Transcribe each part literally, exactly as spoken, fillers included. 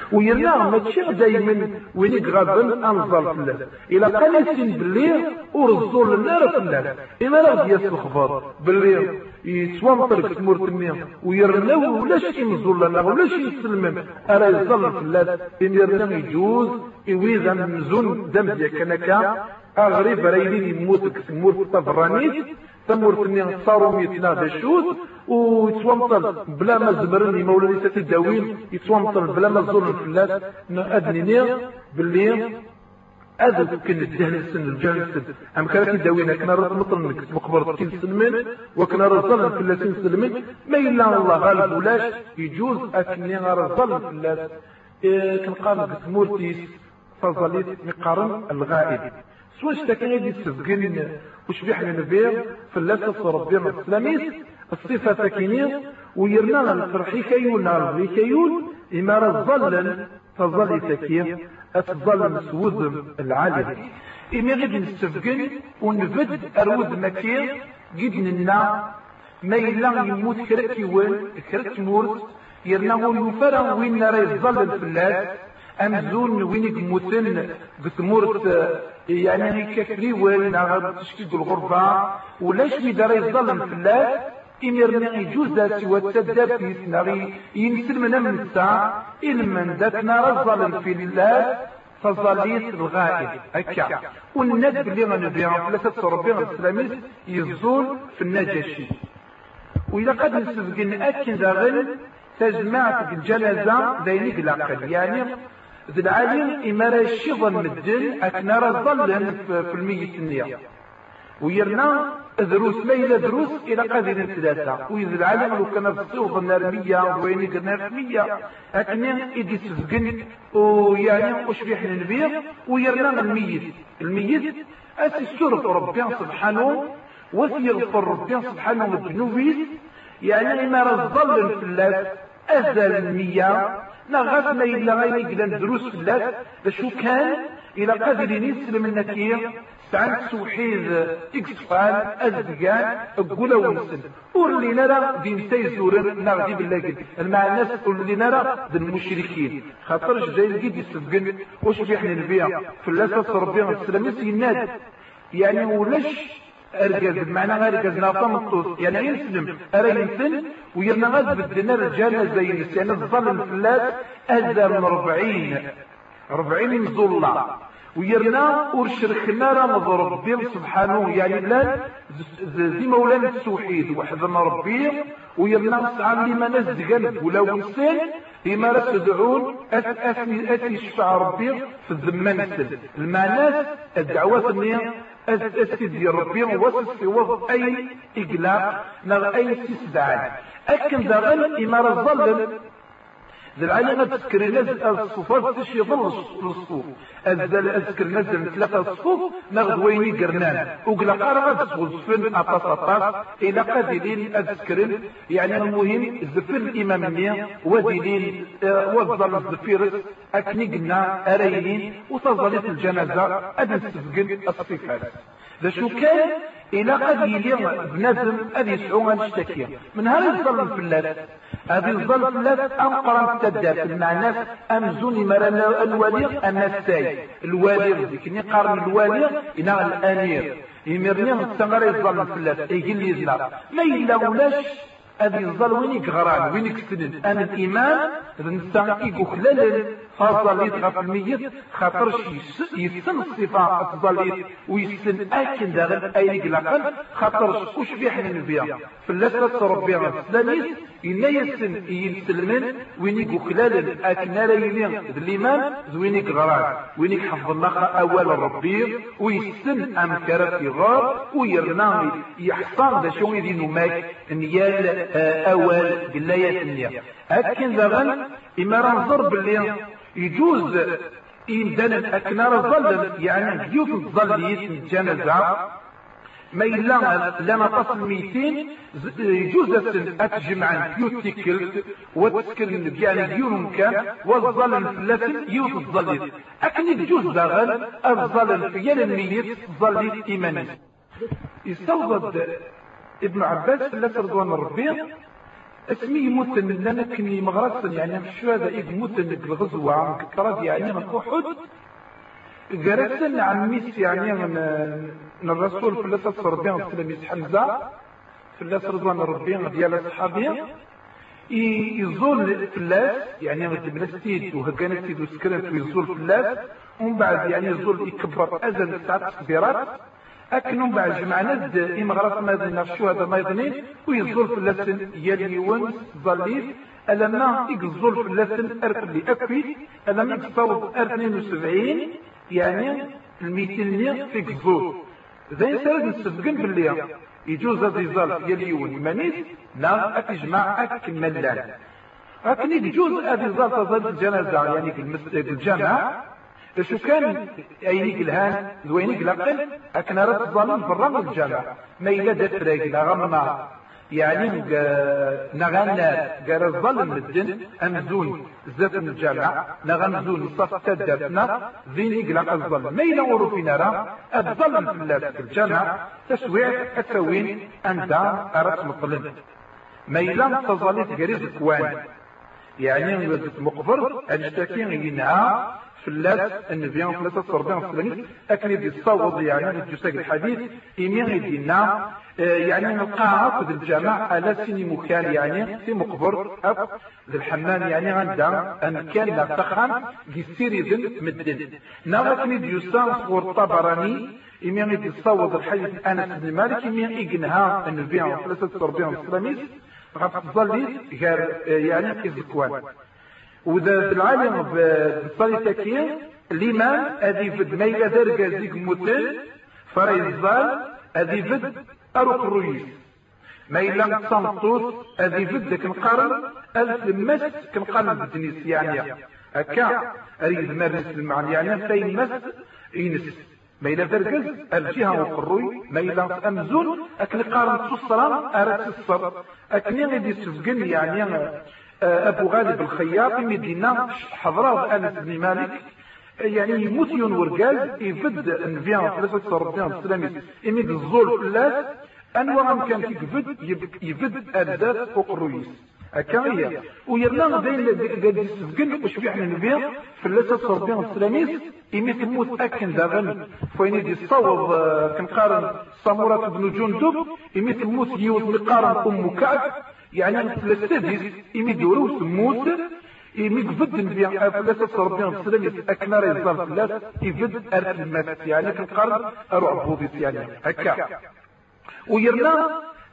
ويرنا ماشي دايما وين غادن انظر فلاس الى قال يسين باللي ورزول النار فلاس الا راه ديال الخبر باللي يتوامطر في تمورتني ويرنا ولاش ينزل لنا ولاش يسلم راه يظل فلاس ان يرنا يجوز يويز مزون دم ديال كنكا اغرب رايلين يموت تمورت الطفرانيت تمورتني صاروا ميتنا دشوت ويتوامطر بلا ما زمرني مولاني ساتي داوين يتوامطر بلا ما زول الفلاس ادنيني باللي هذا كان الدهن السن الجهل السن ام كان كيداوينا كنا راه مطل نكتب قبر كين سلمن وكنا راه الفلاسين سلمن ما الا الله غالب ولاش يجوز اكني راه الفلاس كنلقى مورتيس فظليت مقارن الغائب سواش تاكي غادي تسبقن وش بيحنا نبيع فلاسة ربنا السلاميس الصفة ساكنين ويرنا الفرحي كيول نار لي كيول إما رظلا تظل ساكين أتظل مسود العالم إما غادي نستفقن ونفد أرود مكين جدنا ما إلا يموت كرك يوان كرك مورت يرنا ويفرا وين راه يظل الفلاس أمزون وين يموتن بتمورت يعني كفري وين تشكيد الغربة ولاش بيدار يظلم في الله إميرنا يجوز ذات سوى التداب في سناري ينسل من الساعة إلمن ذاتنا رظلم في الله فظليت الغائب هكا والندب اللي غنبيع ثلاثة ربيع الإسلامي يزول في النجاشي وإذا قد نسبقن أكن ذاغل تجمعت الجنازة ذينيك العقل يعني ذي العالم إمارة الشيطان مدن أكنا رظلا في المية النية ويرنا دروس ما إلى دروس إلى قادر ثلاثة وإذا العالم لو كان الصوغ النارمية وين قلنا مية أكنا إدي سفقن ويعني وشبيح النبيع ويرنا الميت الميت أسسورة ربنا سبحانه وسيغفر ربنا سبحانه الذنوبيس يعني إمارة ظل في الله أزل المية نغاس ما إلا غير يقلن دروس في الله بشو كان إلى قادر يسلم النكير سعند سوحيد إكسفال أزدقان أقولا ونسل واللي نرى دين تيزورن نغدي بالله المعنى الناس اللي نرى ذي المشركين خاطرش جاي الجيد يسلم وش بيحنا نبيع في الله ربنا السلاميس يناد يعني ولاش أرجز بمعنى أرجز ناطا مطوس يعني يسلم أرى ينسل ويرنا غاد بدنا رجالنا زي الناس يعني الظلم في الله أزل من ربعين ربعين نزول الله ويرنا ورشرخنا رمض ربي سبحانه يعني لا زي مولانا التوحيد وحدنا ربي ويرنا سعى لما نزقن ولا ونسل لما لا تدعون أتي أتي شفع ربي في الذمان السل المعنى الدعوات النية أسد ربي وسط وضع أي إقلاق نغ أي استسدعان أكن ذاغل إما رظل ذا العالم أذكر نزل الصفات تشي يظل الصفوف أذكر نزل مثلث الصفوف نغ ويني قرنان وقلق أرغب صفن أطاس أطاس إلى قادلين أذكر يعني المهم زفر الإمامية ودليل وظل الزفير أكني قلنا أريلين وتظلت الجنازة أدن سفقن الصفات ذا شو كان إلى قد يليغ بنزم أذي يسعون الشتكية من هذا الظلم في الله هذه الظلم في الله أنقرا تدات المعنى أمزوني مرنا الوليغ النساي الوليغ ذيك قارن الوليغ إنا الأنير يمرني السمرة الظلم في الله يقول لي يزلا ما إلا ولاش هذه الظلم وينك غران وينك سنن أنا الإيمان نسان إيقو خلال فظليت غف الميت خاطرش يسن الصفة الظليت ويسن أكن داغل أينك لقل خاطرش وش بيحنا نبيع فلسة ربيع السلاميس إلا يسن يسلمن وينك خلال أكن ريلين الإيمان وينك غران وينك حفظ الله أول الربيع ويسن أمكارة في غار ويرنامي يحصان ذا شو يدينو ماك نيال أول بالليات النية أكن ذاغل إما رنظر باللي يجوز إمدانا أكنار ظل يعني ديوك ظليت الجنازة ما إلا لما تصل ميتين يجوز أتجمع ديوك تكلت وتسكن يعني ديون مكان والظل الفلاتن يوك الظليت أكن يجوز داغل الظل الفيال الميت ظليت إيماني يستوضد ابن عباس في الله رضوان الربيع اسمي يموت لنا كني مغرس يعني مش هذا يموت الغزوة كتراد يعني من أحد جرسن عن ميس يعني من الرسول في الله صلى الله عليه وسلم حمزة في الله رضوان ربي ديال الصحابية يزول في اللاس يعني غتجيب السيد وهكا السيد وسكرت ويزول في اللاس ومن بعد يعني يزول يكبر أزل ساعات كبيرات أكنهم بعد جمعنا إمغرات مدينة الشهداء ميضنين ويزول في اللسن يليون ظليف ألما يزول في اللسن أرف اللي أكفي ألما يتصوب اثنين وسبعين يعني الميتين في الزول زي سرد نسبقن باللي يجوز هذا يزال يليون مانيس نعم أكجمع أك ملان لكن يجوز هذا يزال تظل الجنازة يعني في المسجد الجامعة شو كان اينيك الهان وينيك العقل اكنا راه الظالم برا من الجامع ما الا دات راجل غمنا يعني نغنى قال الظلم الدن امزون زاد من الجامع نغمزون صف تدرنا ذينيك العقل الظلم ما الا ورو فينا راه الظلم في الجامع تسويع التوين انت اردت مطلب ما الا تظلت قريز الكوان يعني مقبر الاشتاكين ينعى في اللاس النبيان في اللاس الصربان السلاميس أكني دي الصوض يعني الجساق الحديث إمين يدينا يعني القاعة في الجامع على سيني مكان يعني في مقبر أب ذي الحمام يعني عندها أن كان نفتخن دي سيري ذن مدن نغتني دي يسان صور طبراني إمين يدي الصوض الحديث أنس بن مالك إمين إقنها النبيان في اللاس الصربان السلاميس غتظلي غير يعني إزكوان وذا العالم بالصالي تكيين الإمام أذي فد ميلا درجة زيك موتل فريزال أذي فد أروك الرئيس ميلا صنطوس أذي فد كنقارن ألف مس كنقارن بالدنيس يعني هكا أريد مرس المعنى يعني فين مس ينس ميلا درجز الجهة وقروي ميلا أمزون أكن قارن تصران أرد تصر أكن غيدي سفقن يعني أبو غالب الخياطي مدينة حضرات أنس بن مالك يعني يموت يون ورقاز يفد النبيان ثلاثة ربيان السلامي يمد الزول في اللاس أنواع كان يفد يفد أردات فوق الرئيس هكايا ويرنا بين قد يسفقن وش في احنا النبيان في اللاس ربيان السلامي يمد يموت أكن داغن فين يدي الصوب كنقارن سامورة بن جندب يمد يموت يوز مقارن أم كعب يعني السادس يمد يروس موت يمد فد النبي فلاسة ربنا بسلام أكنا ريزال فلاس يفد أرث المات يعني كنقارن أروع بوضيس يعني هكا ويرنا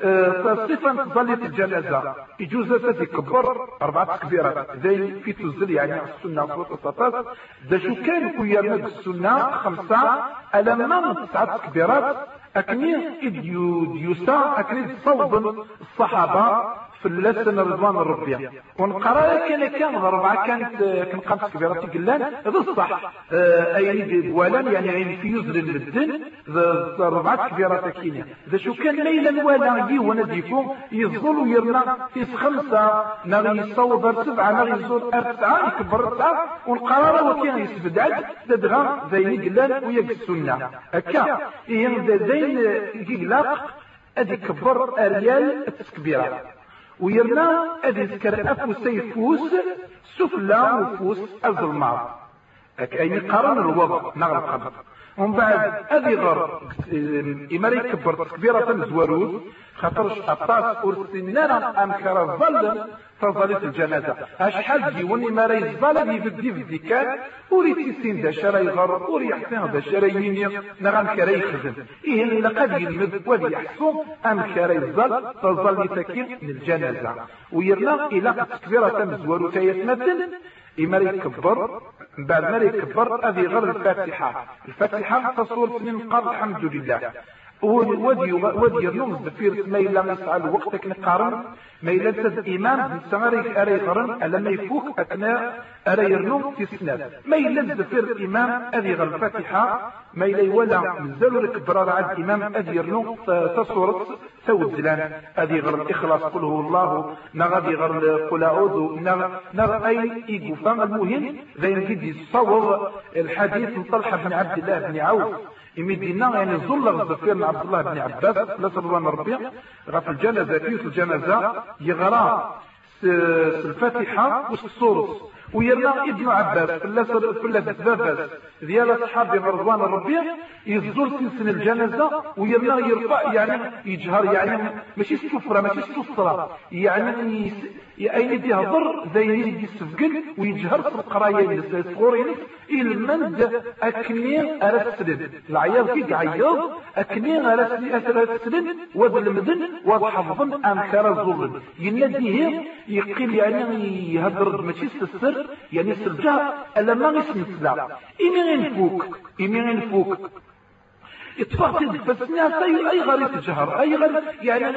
صفة ظلت الجنازة يجوز هذا يكبر أربعة كبيرات زي في تنزل يعني السنة صوت الصفات ذا شو كان كيرنا السنة خمسة ألما تسعة كبيرات أكني ديوسا أكني تصوب الصحابة في اللسن رضوان الربيع ونقرأ كان كان أربعة كانت كان خمس كبيرات قلان هذا الصح أي ولان يعني عين في يزر المدن أربعة كبيرات كينيا إذا شو كان ليلا ولا دي ونديكم يظلوا يرنا في خمسة نغي يصور سبعة نغي يزور أربعة يكبر تسعة والقرار وكان يسبدعد تدغى زين قلان ويك السنة هكا إيه زين قلاق أدي كبر أريال التكبيرات ويرنا أدي ذكر أفو سيفوس سفلا وفوس الظلمات أي قرن الوضع نغل قبل ومن بعد أدي غر إماري كبر تكبيرة زواروز خطرش أطاس أرسنانا أمكار الظلم فظلت الجنازة أشحال ديون إماري الظلم يفدي في الدكان وريد يسين دا شراي غر وري يحسن دا شراي يني نغم كراي خزن إيه لقد يلمذ ولي يحسن أمكار الظلم فظل تكين للجنازة ويرنا إلى تكبيرة زواروز يتمثل إماري يكبر بعد ما يكبر هذه غير الفاتحة الفاتحة تصور سنين قال الحمد لله ودي ودي النوم الزفير ما إلا ما يسعى وقتك نقارن ما إلا تد إيمان بسماري أري غرن ألا ما يفوك أثناء أري النوم في سنة ما إلا الزفير إيمان أذي غير الفاتحة ما إلا ولا مزالوا لك برار عد إيمان أذي النوم تصور سود زلان أذي غير الإخلاص قل هو الله نغذي غير قل أعوذ نغ أي إيقو فان المهم ذي نجد يصور الحديث من طلحة بن عبد الله بن عوف يمدينا يعني زل غزفير عبد الله بن عباس لا رضوان ربي غف الجنازة في الجنازة يغرى الفاتحة والسورس ويرنا ابن عباس فلا فلا بزافاس ديال اصحاب رضوان الربيع يزور سلسل الجنازه ويرنا يرفع يعني يجهر يعني ماشي السفره ماشي السفره يعني اين يهضر زي اللي يسفقل ويجهر في القرايه الصغورين المند اكني ارسل العياض كي عياض اكني ارسل وذ المدن وذ حفظ انكر الظلم يناديه يقيل يعني يهضر ماشي السر يعني السرجة ألا ما اسم السلام إمي غنفوك إمي غنفوك اتفاقد فالسنة أي غير يتجهر أي غير يعني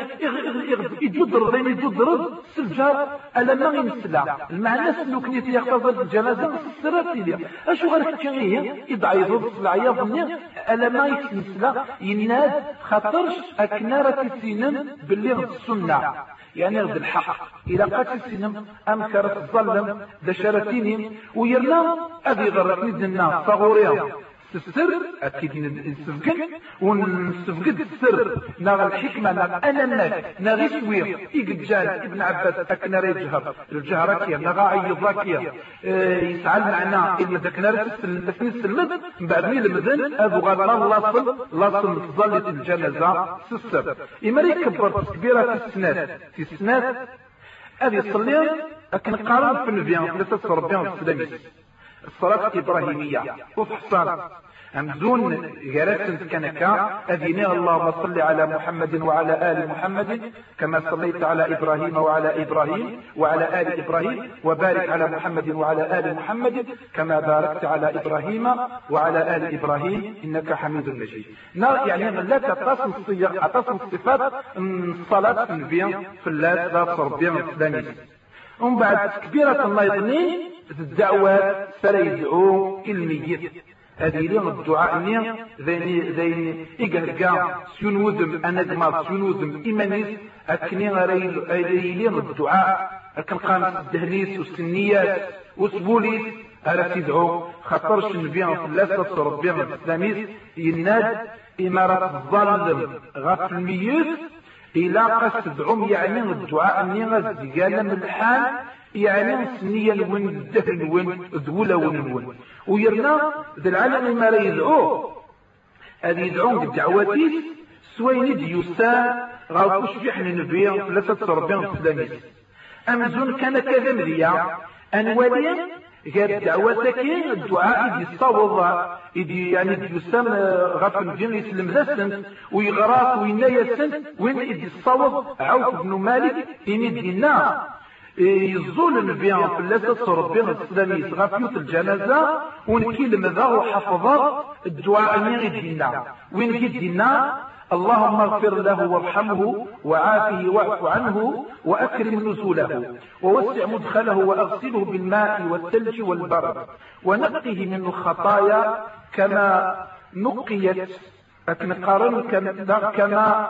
يدودر ذين يدودر السرجة ألا ما غنسلام المعنى سنو كنيت يخفض الجنازة السرات لي أشو غير كتشغيه يدعي ضد السلعية ظني ألا ما اسم السلام يناد خطرش أكنارة السنين باللي السنة يعني غد الحق إلى قاتل السنم أمكرت الظلم دشرتيني ويرنا أذي غرتني دنا صغوريا السر أكيد نسفقد ونسفقد السر نغ الحكمة نغ أنا الناس نغ سوير إيقجال ابن عباس أكنا ريجهر الجهركية نغ عيضاكية اه يسعى معنا إلا ذاكنا رسل السلمد من بعد ميل المذن أبو غانا لاصل لاصل ظلت الجنازة سسر إمري كبرت كبيرة في السنات في السنات أبي صليان لكن قارن في النبيان لسه ربيان السلامي الصلاة الإبراهيمية وفحصان أمزون جرسن كنكا أذيني اللهم صل على محمد وعلى آل محمد كما صليت على إبراهيم وعلى إبراهيم وعلى آل إبراهيم وبارك على محمد وعلى آل محمد كما باركت على إبراهيم وعلى آل إبراهيم إنك حميد مجيد يعني لا تتصل الصيغ أتصل الصفات الصلاة في النبي في الله لا صربيا الإسلامي ومن بعد كبيرة الله يظنين الدعوات فليدعو الميت هذه لين الدعاء ني ذيني ذيني إيجارجا سينودم أنا دمار سينودم إيمانيس أكني غير لين الدعاء أكن قامت الدهليس والسنيات وسبوليس ألا تدعو خطرش النبي في الله تصر ربيع الإسلاميس يناد إمارة الظالم غاف الميت إلى قصد عم يعني الدعاء ني غزي قال من الحال يعني سنية وين الدهن وين ذولة وين وين ويرنا ذا العالم ما لا يدعوه هذه يدعون بالدعواتيس سوين ديوسان غاوكوش في حنا نبيا ثلاثة ربيان السلاميس أمزون كان كذا مريا أنواليا غير دعواتك الدعاء يدي الصوض يدي يعني ديوسان غاف الجن يسلم ذا ويغراك وينايا سن وين يدي الصوض عوف بن مالك إن يدينا يزول النبي في الله صربين الإسلامي غافيوت الجنازة ونكيل مذا وحفظات الدعاء من يدينا وين يدينا اللهم اغفر له وارحمه وعافه واعف عنه وأكرم نزوله ووسع مدخله وأغسله بالماء والثلج والبرد ونقه من الخطايا كما نقيت أكنقارن كما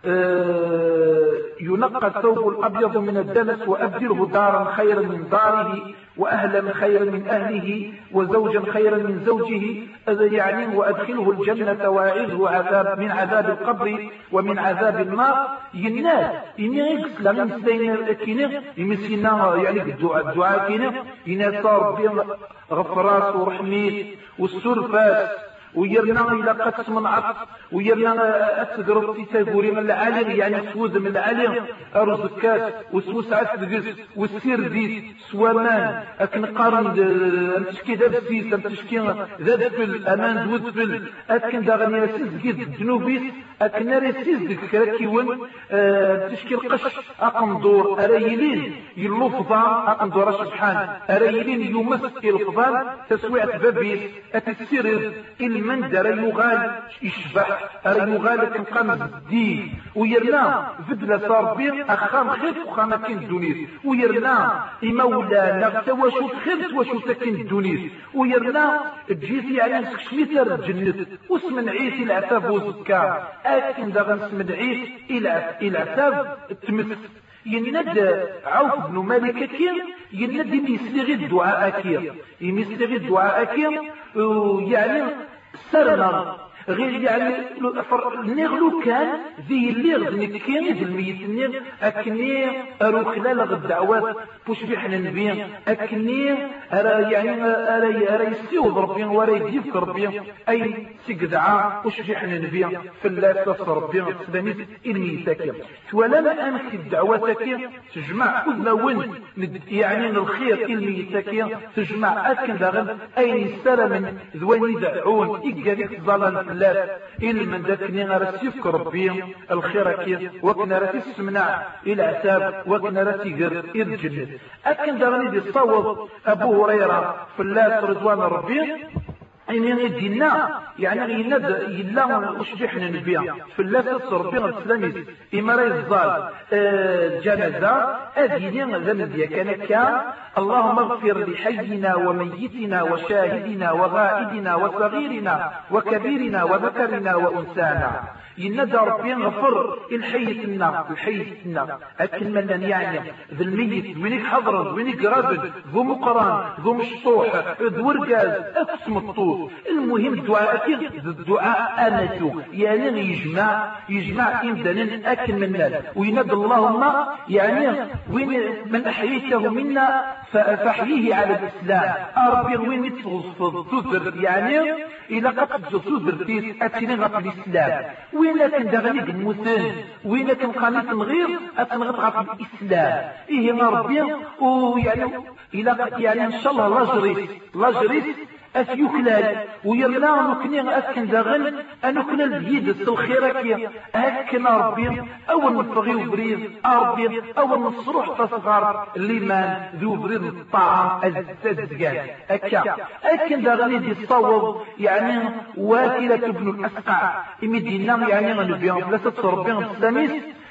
ينقى الثوب الأبيض من الدنس وأبدله دارا خيرا من داره وأهلا خيرا من أهله وزوجا خيرا من زوجه يعني وأدخله الجنة وأعيذه عذاب من عذاب القبر ومن عذاب النار ينال ينال لم يسلين كينه يمسينا يعني الدعاء الدعاء كينه ينال صار غفراس ورحميت والسرفاس ويرنا إلى قسم من عطف ويرنا أتدرب في تاقوري من العالم يعني سوز من العالم أرزكات وسوسعة دقس والسير ديس سوامان أكن قارن تشكي ذا بسيس تشكي ذا دفل أمان دوزفل أكن داغني رسيز جيد الجنوبيس أكن رسيز دك راكيون تشكي القش أقن دور أريلين يلوفضا أقن دور سبحان أريلين يمس الفضان تسويعة بابيس أتسير من دار يغال يشبح يغال كنقام الدين ويرنا فدلا صار بين أخام خير وخام كين الدنيس ويرنا إمولانا تواشو خير تواشو تكين الدنيس ويرنا تجيسي على نسك شميتر الجنة واسم عيسي العتاب وزكا أكن داغن اسم عيس إلى عتاب تمس يند عوف بن مالك كير يند يمسلغي الدعاء كير يمسلغي الدعاء كير يعني سرنا غير يعني نغلو كان ذي اللي غدني كان ذي الميت النير أكني أرو خلال الدعوات بوش بيحنا نبي أكني أرى يعني أرى أرى يسيوض ربي ورا يجيبك ربي أي سيقدعا بوش بيحنا نبي في الله تصر ربي سلاميت الميتاكي ولا أنا في الدعوات تجمع كل وين يعني الخير الميتاكي تجمع أكن داغن أي سلام ذوين يدعون إيجاريك ظلال الله إلا من ذاكني رسيفك ربي الخيركي وكنا راسي السمنع إلى عتاب وكنا راسي غير الجنة أكن داغني دي صوت أبو هريرة في الله رضوان ربي إن يدينا يعني يند يلا وش بيحنا نبيع في الله تصر بين الإسلامي إما رأي الظال الجنازة أديني ذنب كان كان اللهم اغفر لحينا وميتنا وشاهدنا وغائبنا وصغيرنا وكبيرنا وذكرنا وأنثانا يندى ربي غفر الحيتنا الحيتنا أكن من يعني ذا الميت وينك حضرا وينك رابد ذو مقران ذو مشطوح ذو رقاز أقسم الطوف المهم الدعاء الدعاء أمتو يعني يجمع يجمع إمدانا أكن من الناس ويندى اللهم يعني وين من أحييته منا فاحييه على الإسلام ربي وين يتغصفض يعني إذا قد تغصفض فيه أتنى غف الإسلام وين كان دغني المسلم وين كان قانت الغير أتنغط غف الإسلام إيه ما ربي ويعني إلى يعني إن شاء الله لا جريت لا جريت أفيوكلال ويرنا نكني أسكن داغن أنكنا البيد الخيركي أكن ربي أول نفغي وبريد ربي أول نصروح تصغر الليمان ذو بريد الطعام الزجاج أكا أكن داغني دي الصوب يعني واكلة ابن الأسقع إمدينا يعني غنبيان لا تتصربين السلاميس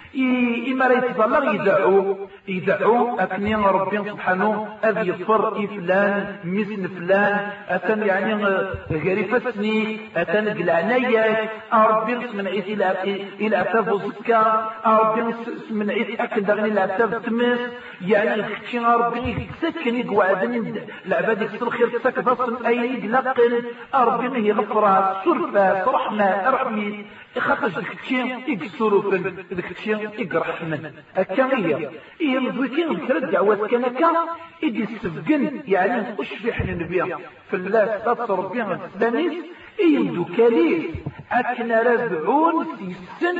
إما لا يتظلر يدعو يدعو أكني ربي سبحانه أذ يصفر فلان مثل فلان أتن يعني غريفة سنيك أتن قلعناياك ربي من عيث إلى أتاف وزكا ربي من عيث أكن دغني إلى أتاف تمس يعني الختشي ربي سكن يقعدن العباد يكسر خير سك فصل أي يقلقن ربي هي غفرها صرفة رحمة رحمي خاطر الختشي يكسروا في الختشي يقرح من الكامية إيه مزويكين بكرة دعوات كان كان إدي السفقن يعني وش في حنا نبيع في الله تصر بيها السلاميس إيه مدو كاليس أكنا ربعون في السن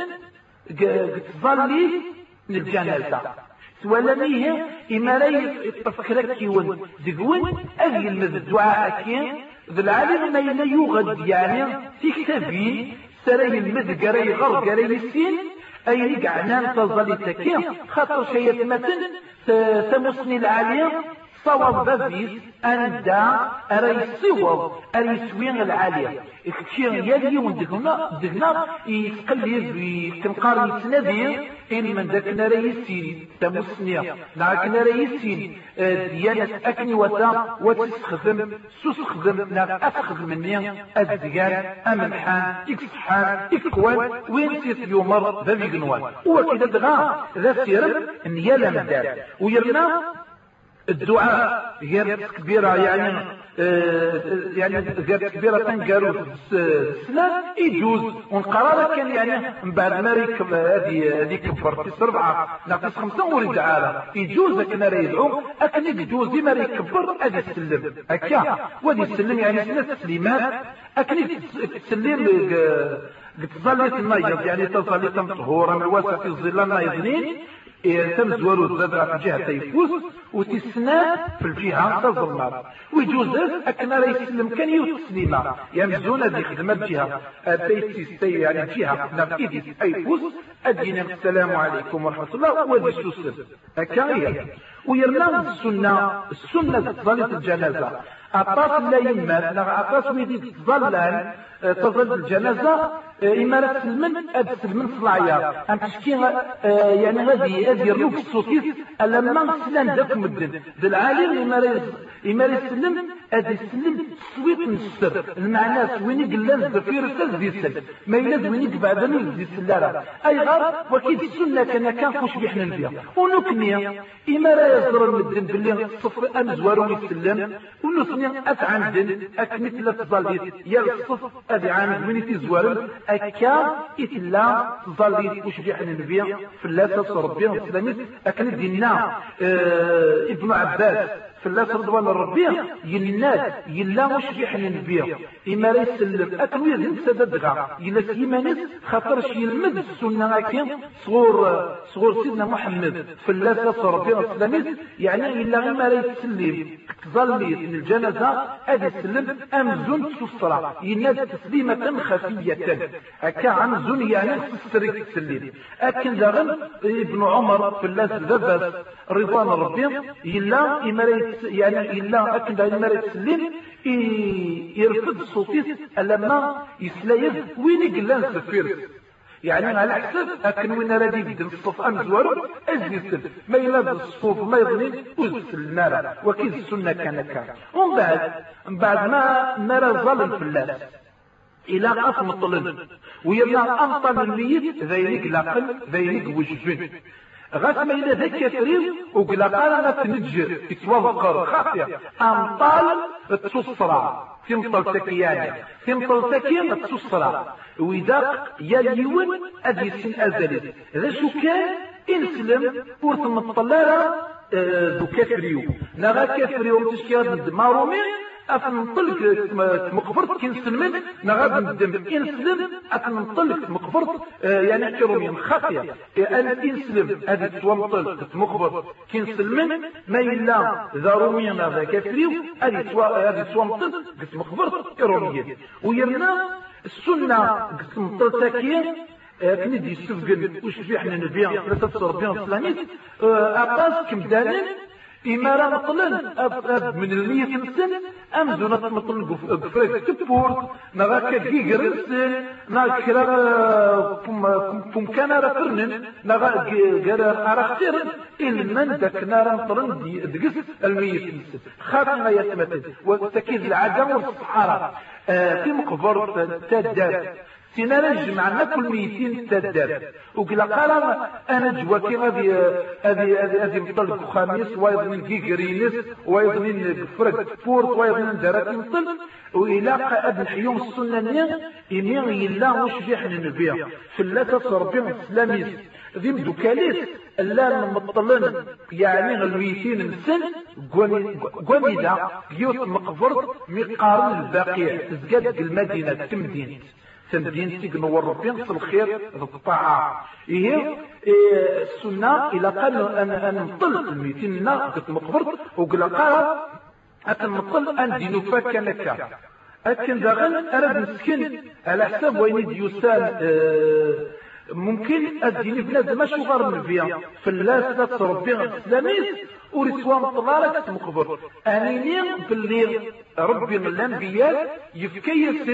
قتظلي من الجنازة سوالميه إما لا يتفكرك كيون دقون أذي الدعاء كين ذا العالم ما يلا يغد يعني في كتابين سراي المذ قراي غر قراي السين أي رجعنا تظل تكيم خاطر شيء متن تمسني العالية صواب بفيس أندا أري صواب أري سوين العالية إكتشير يلي وندقنا دقنا يتقلب يتنقار يتنادي إن من ذاك نريسين تمسني لكن نريسين ديانة أكني وتا وتستخدم سوسخدم لا أسخدم مني الدجال أملحان إكسحان إكوان وين سيت يومر ذا بيقنوان وكذا دغا ذا سيرم إن يلا مدار ويرنا الدعاء غير كبيرة يعني آه يعني غير كبيرة تنقالوا السلام يجوز ونقرار كان يعني من بعد ما ريكب هذه هذه كبر في سبعة ناقص خمسة ورد عالم يجوز كنا يدعو أكن يجوز ما ريكبر هذه السلم هكا وهذه السلم يعني سنة تسليمات أكن تسلم تظلت النايض يعني تظلت مطهورة من وسط الظلال النايضين تم زوارو الزرع في جهة تيفوس وتسنى في الجهة تظلمات ويجوز أكنا لا يسلم كان يتسليما يمزون هذه خدمة جهة تيسيس يعني جهة نفيدي تيفوس أدينا السلام عليكم ورحمة الله وبسوسر هكاية ويرنا السنة السنة تظلت الجنازة أطاس لا يمات أطاس ويدي تظلان تظل الجنازة إما لا تسلمن أتسلمن صلاعية أن تشكي يعني هذه هذه الروح الصوتيس ألما سلام ذاك مدن ذا العالم إما لا إما لا يسلم هذا يسلم سويت من السر المعنى وين يقلل زفير السر يسلم ما يلزم وين يقبع ذنب يسلم أي غير وكيد السنة كان كان خوش بيحنا نبيع ونكني إما لا يصدر المدن باللي صفر أمزوار ويسلم ونسني ثمورتني أتعندن أكمثل تظليت يلصف أدي عند وين تزوال أكا إتلا تظليت وشبيح النبي في الله ربي الإسلامي أكن دينا اه ابن عباس في الله رضوان ربي يناد يلا وشبيح النبي إما لا يسلم أكن يزن سددغا يلا سيمانيس خاطرش يلمد السنة أكين صغور صغور سيدنا محمد في الله ربي الإسلامي يعني إلا غير ما لا يتسلم تظليت من الجنازة أدي السلم أمزن تسرع يناد تسليمة خفية أكا عمزن يعني تسرق تسلم أكن داغن ابن عمر في الله الدبس رضوان ربي يلا إما يعني إلا أكن داغن ما لا يتسلم يرفض صوتيس لما يسلايف وين يقلان سفير يعني على حسب أكن وين رادي يبدل الصف أمزوار أزيسل ما يلاد الصفوف ما يظنين أزس النار وكيز السنة كان كان ومن بعد بعد ما نرى ظلم في الله إلى قسم الطلن ويبنى أمطل الميت ذينك لقل ذينك وجبن غسم إلى ذاك يفريض وقلقال ما تنجر يتوفقر خاطئ أمطال تصصرع تمطل تكياني تمطل تكيان تصصرع وإذا يليون أدي السن أزلي إذا شو كان إنسلم ورث مطلالة ذو كفريو نغا كفريو تشكيات مارومي أفنطلق مقفرت كنسلمن نغاد ندم إنسلم أفنطلق مقفرت يعني كرومين خاطئة أن إنسلم هذه تومطل مقفرت كنسلمن ما إلا ذا رومين هذا كفريو هذه تومطل مقفرت كرومين ويرنا السنة قسم تلتاكية كني دي السفقن وش في احنا نبيع ثلاثة صربيان الإسلامية أقاس كمدانين إما مطلن أب من المية سنة أمزونة مطلن قفريك تبورت نغاكا جيجر السن نغاكا كم كان رفرنن نغاكا أرختر إلمن دك نارا مطلن دقس المية سنة خاتنا يتمثل وتكيد العدم والصحارة في مقبر تدار سنرج معنا كل ميتين تدار وقال قال انا جواتي غادي هذه هذه مطلق خامس ويظن كيكرينس ويظن فرق فورت ويظن درات مطل والى ابن حيوم السنانيه يمين يلا واش في حنا نبيع ثلاثه ربي اسلامي ذي مدوكاليس لا مطلن يعني الميتين سن قوميدا بيوت مقبرت مقارن الباقي تزقد المدينه تمدين تمدين تيق نور ربي نص الخير الطاعة إيه السنة إلى قال أنا أنا مطلق الميتين قد مقبرت وقال قال أنا مطلق أن دينو فاكا لك أكن داغن أرد مسكن على حساب وين ديوسان اه ممكن الدين بلاد ما شغار من فيها في الله ربي الإسلاميس ورسوان طلالك مقبر أنيني باللي ربي من الأنبياء يفكيس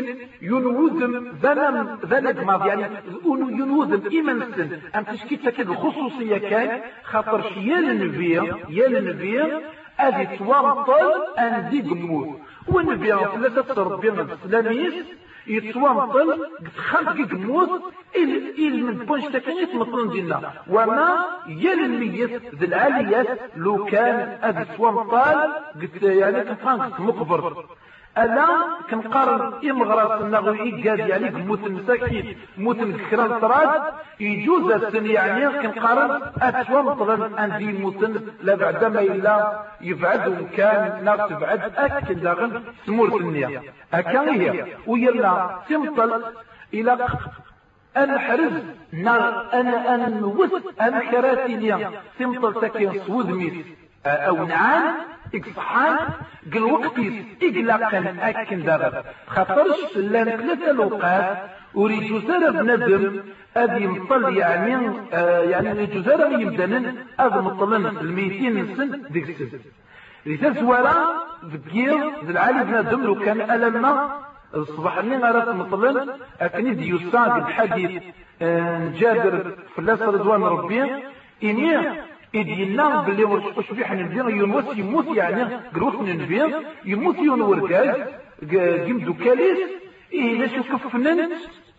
ينوذم ذنب ذنب ماضي يعني ينوذم إيمان السن أم تشكي تكيد الخصوصية كان خاطر يا النبي يا النبي أذي توامطل أن دي قموت والنبي ثلاثة ربي الإسلاميس يتوامطل خلق قموت إل من بونش تكنيت مطلن دينا وما يلي الميت ذي العاليات لو كان أدي توامطل يعني كنت مقبر ألا كنقارن إمغراس النغوي قاد يعني موت المساكين موت الكران طراد يجوز السن يعني كنقارن أتوام طلن عندي موتن لا بعد ما إلا يبعد كان ناس تبعد أكن داغن سمور النية أكان هي ويلا تمطل إلى أنا حرز نار أنا أنا نوث أنا كراتي ليا تمطل تكين صود ميت أو نعان إقصحان قل وقتيس إقلاقا أكن دارب خطرش لان ثلاثة لوقات وريجو سارة بندم أذي مطل يعني آه يعني ريجو سارة يمدنن أذي مطلن الميتين سن ديك السن لذا زوالا ذكير ذي العالي بندم لو كان ألما الصباح اللي غارت مطلن أكني ديوسان الحديث آه جابر فلاس رضوان ربي إنيه إدينا باللي وش بيح النبي يموت يموت يعني قروت النبي يموت ينوركاز جمدو كاليس إيه شو كفننت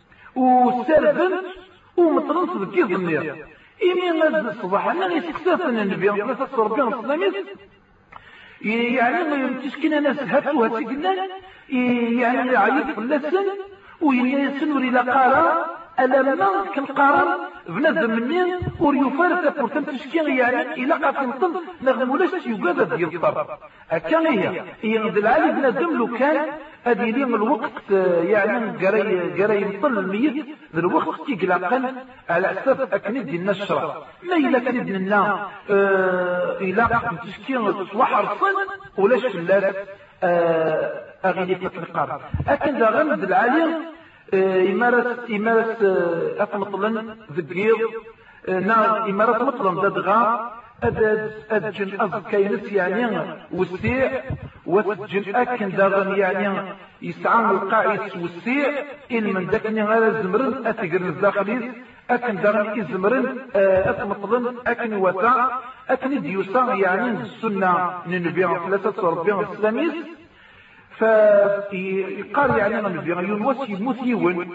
وسرفنت ومطرنت بكيز النير إيه مين غاز الصباح أنا يسكسف النبي ثلاثة ربي الإسلاميس يعني تسكن ناس هاتوها تسكنا يعني عيط في اللسن ويسن وري لقارا ألما كنقارن بنادم مني وريفارق أفورتم تشكين يعني إلا قاتلتم نغمولاش يوجد ديال الطرف هكا هي هي العالي بنادم لو كان هذه اليوم الوقت يعني قراي قراي مطل الميت ذا الوقت تيقلقن على حساب أكنيد ديال النشرة ما إلا كنيد لنا إلا تشكين صباح رصن ولاش فلاس أغيلي في القارن أكن ذا غمد العالي إمارة إمارة أطمطلن ذكير نا إمارة مطلن ددغا أدد أدجن أز كينس يعني وسيع وتجن أكن داغن يعني يسعان القاعس وسيع إن من دكني غير الزمرن أتقرن الداخليز أكن داغن إزمرن أطمطلن أكن وسع أكن ديوسا يعني السنة من النبي ثلاثة وربيع الإسلاميس فيقال يعني أنا نبي ينوس يموت يون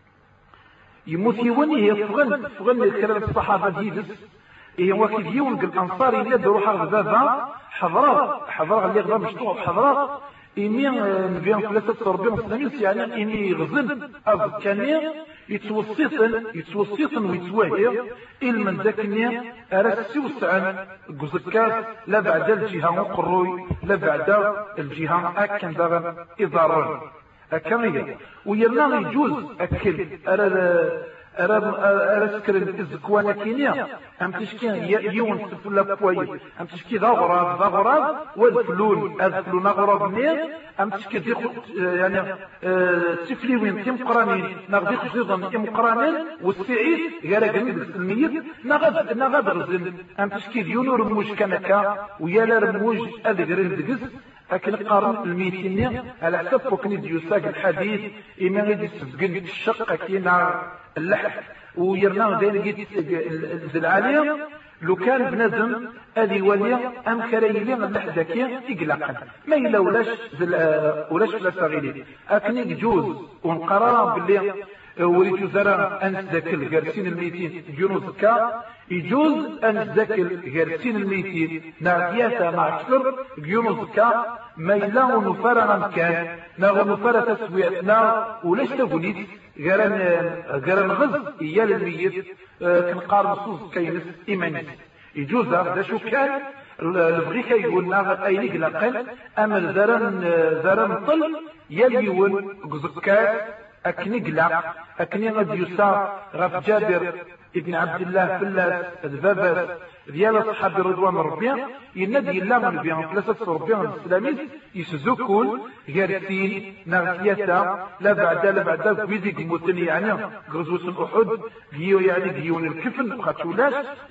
يموت يون هي فغن فغن الكلام الصحابة ديدس هي وكيف يون الأنصار إلا دروح غزازة حضرات حضرات اللي غدا مشطوع حضرات إني نبي ثلاثة وربيع الإسلاميس يعني إني غزن أز كان يتوسطن يتوسطن ويتواهي إلمن ذاكني أرسي وسعن قزكات لا بعد الجهة قروي لا بعد الجهة أكن داغن إضارون أكمية ويرنا يجوز أكل أرى أرى أرى سكر الزكوانة كينيا أم تشكي يون سفلا بوي أم تشكي ذا غراب ذا غراب والفلون الفلون غراب منين أم تشكي ديخ يعني سفلي وين تيم قرانين نغدي خصيصا تيم قرانين والسعيد غير جنب الميت نغد نغد رزن أم تشكي ديون رموش كنكا ويا رموش أذكرين دقز أكن قارن الميتين على حسب فوقني ديوساق الحديث إما غادي تسبقن الشق كينا اللحف ويرنا داين جيت العالية لو كان بنادم هذه وليا أم كرايلي اللحف ذاكي يقلقن ما إلا ولاش ولاش فلا صغيرين أكن يجوز ونقرا باللي وريتو زرا أنس ذاكل جالسين الميتين جنوز كا يجوز أنس ذاكل جالسين الميتين نعطياتا مع كسر جنوز كا ما إلا ونفرنا مكان نغ نفر تسويتنا ولاش تقوليت غيران غيران غز إيال الميت كنقار نصوص كينس إيمانيس يجوز هذا شو كان البغي كيقول ناغ أيني قلقل أما زران زران طل يليون قزكات أكني قلق أكني غد يسا غف جابر ابن عبد الله فلاس الباباس ديال أصحاب رضوان ربي ينادي الله من بيان ثلاثة ربي الإسلاميس يسزوكون غارسين نغسياتا لا بعد لا بعد فيزيك موتني يعني غزوة أحد جيو يعني جيون الكفن خاتولاش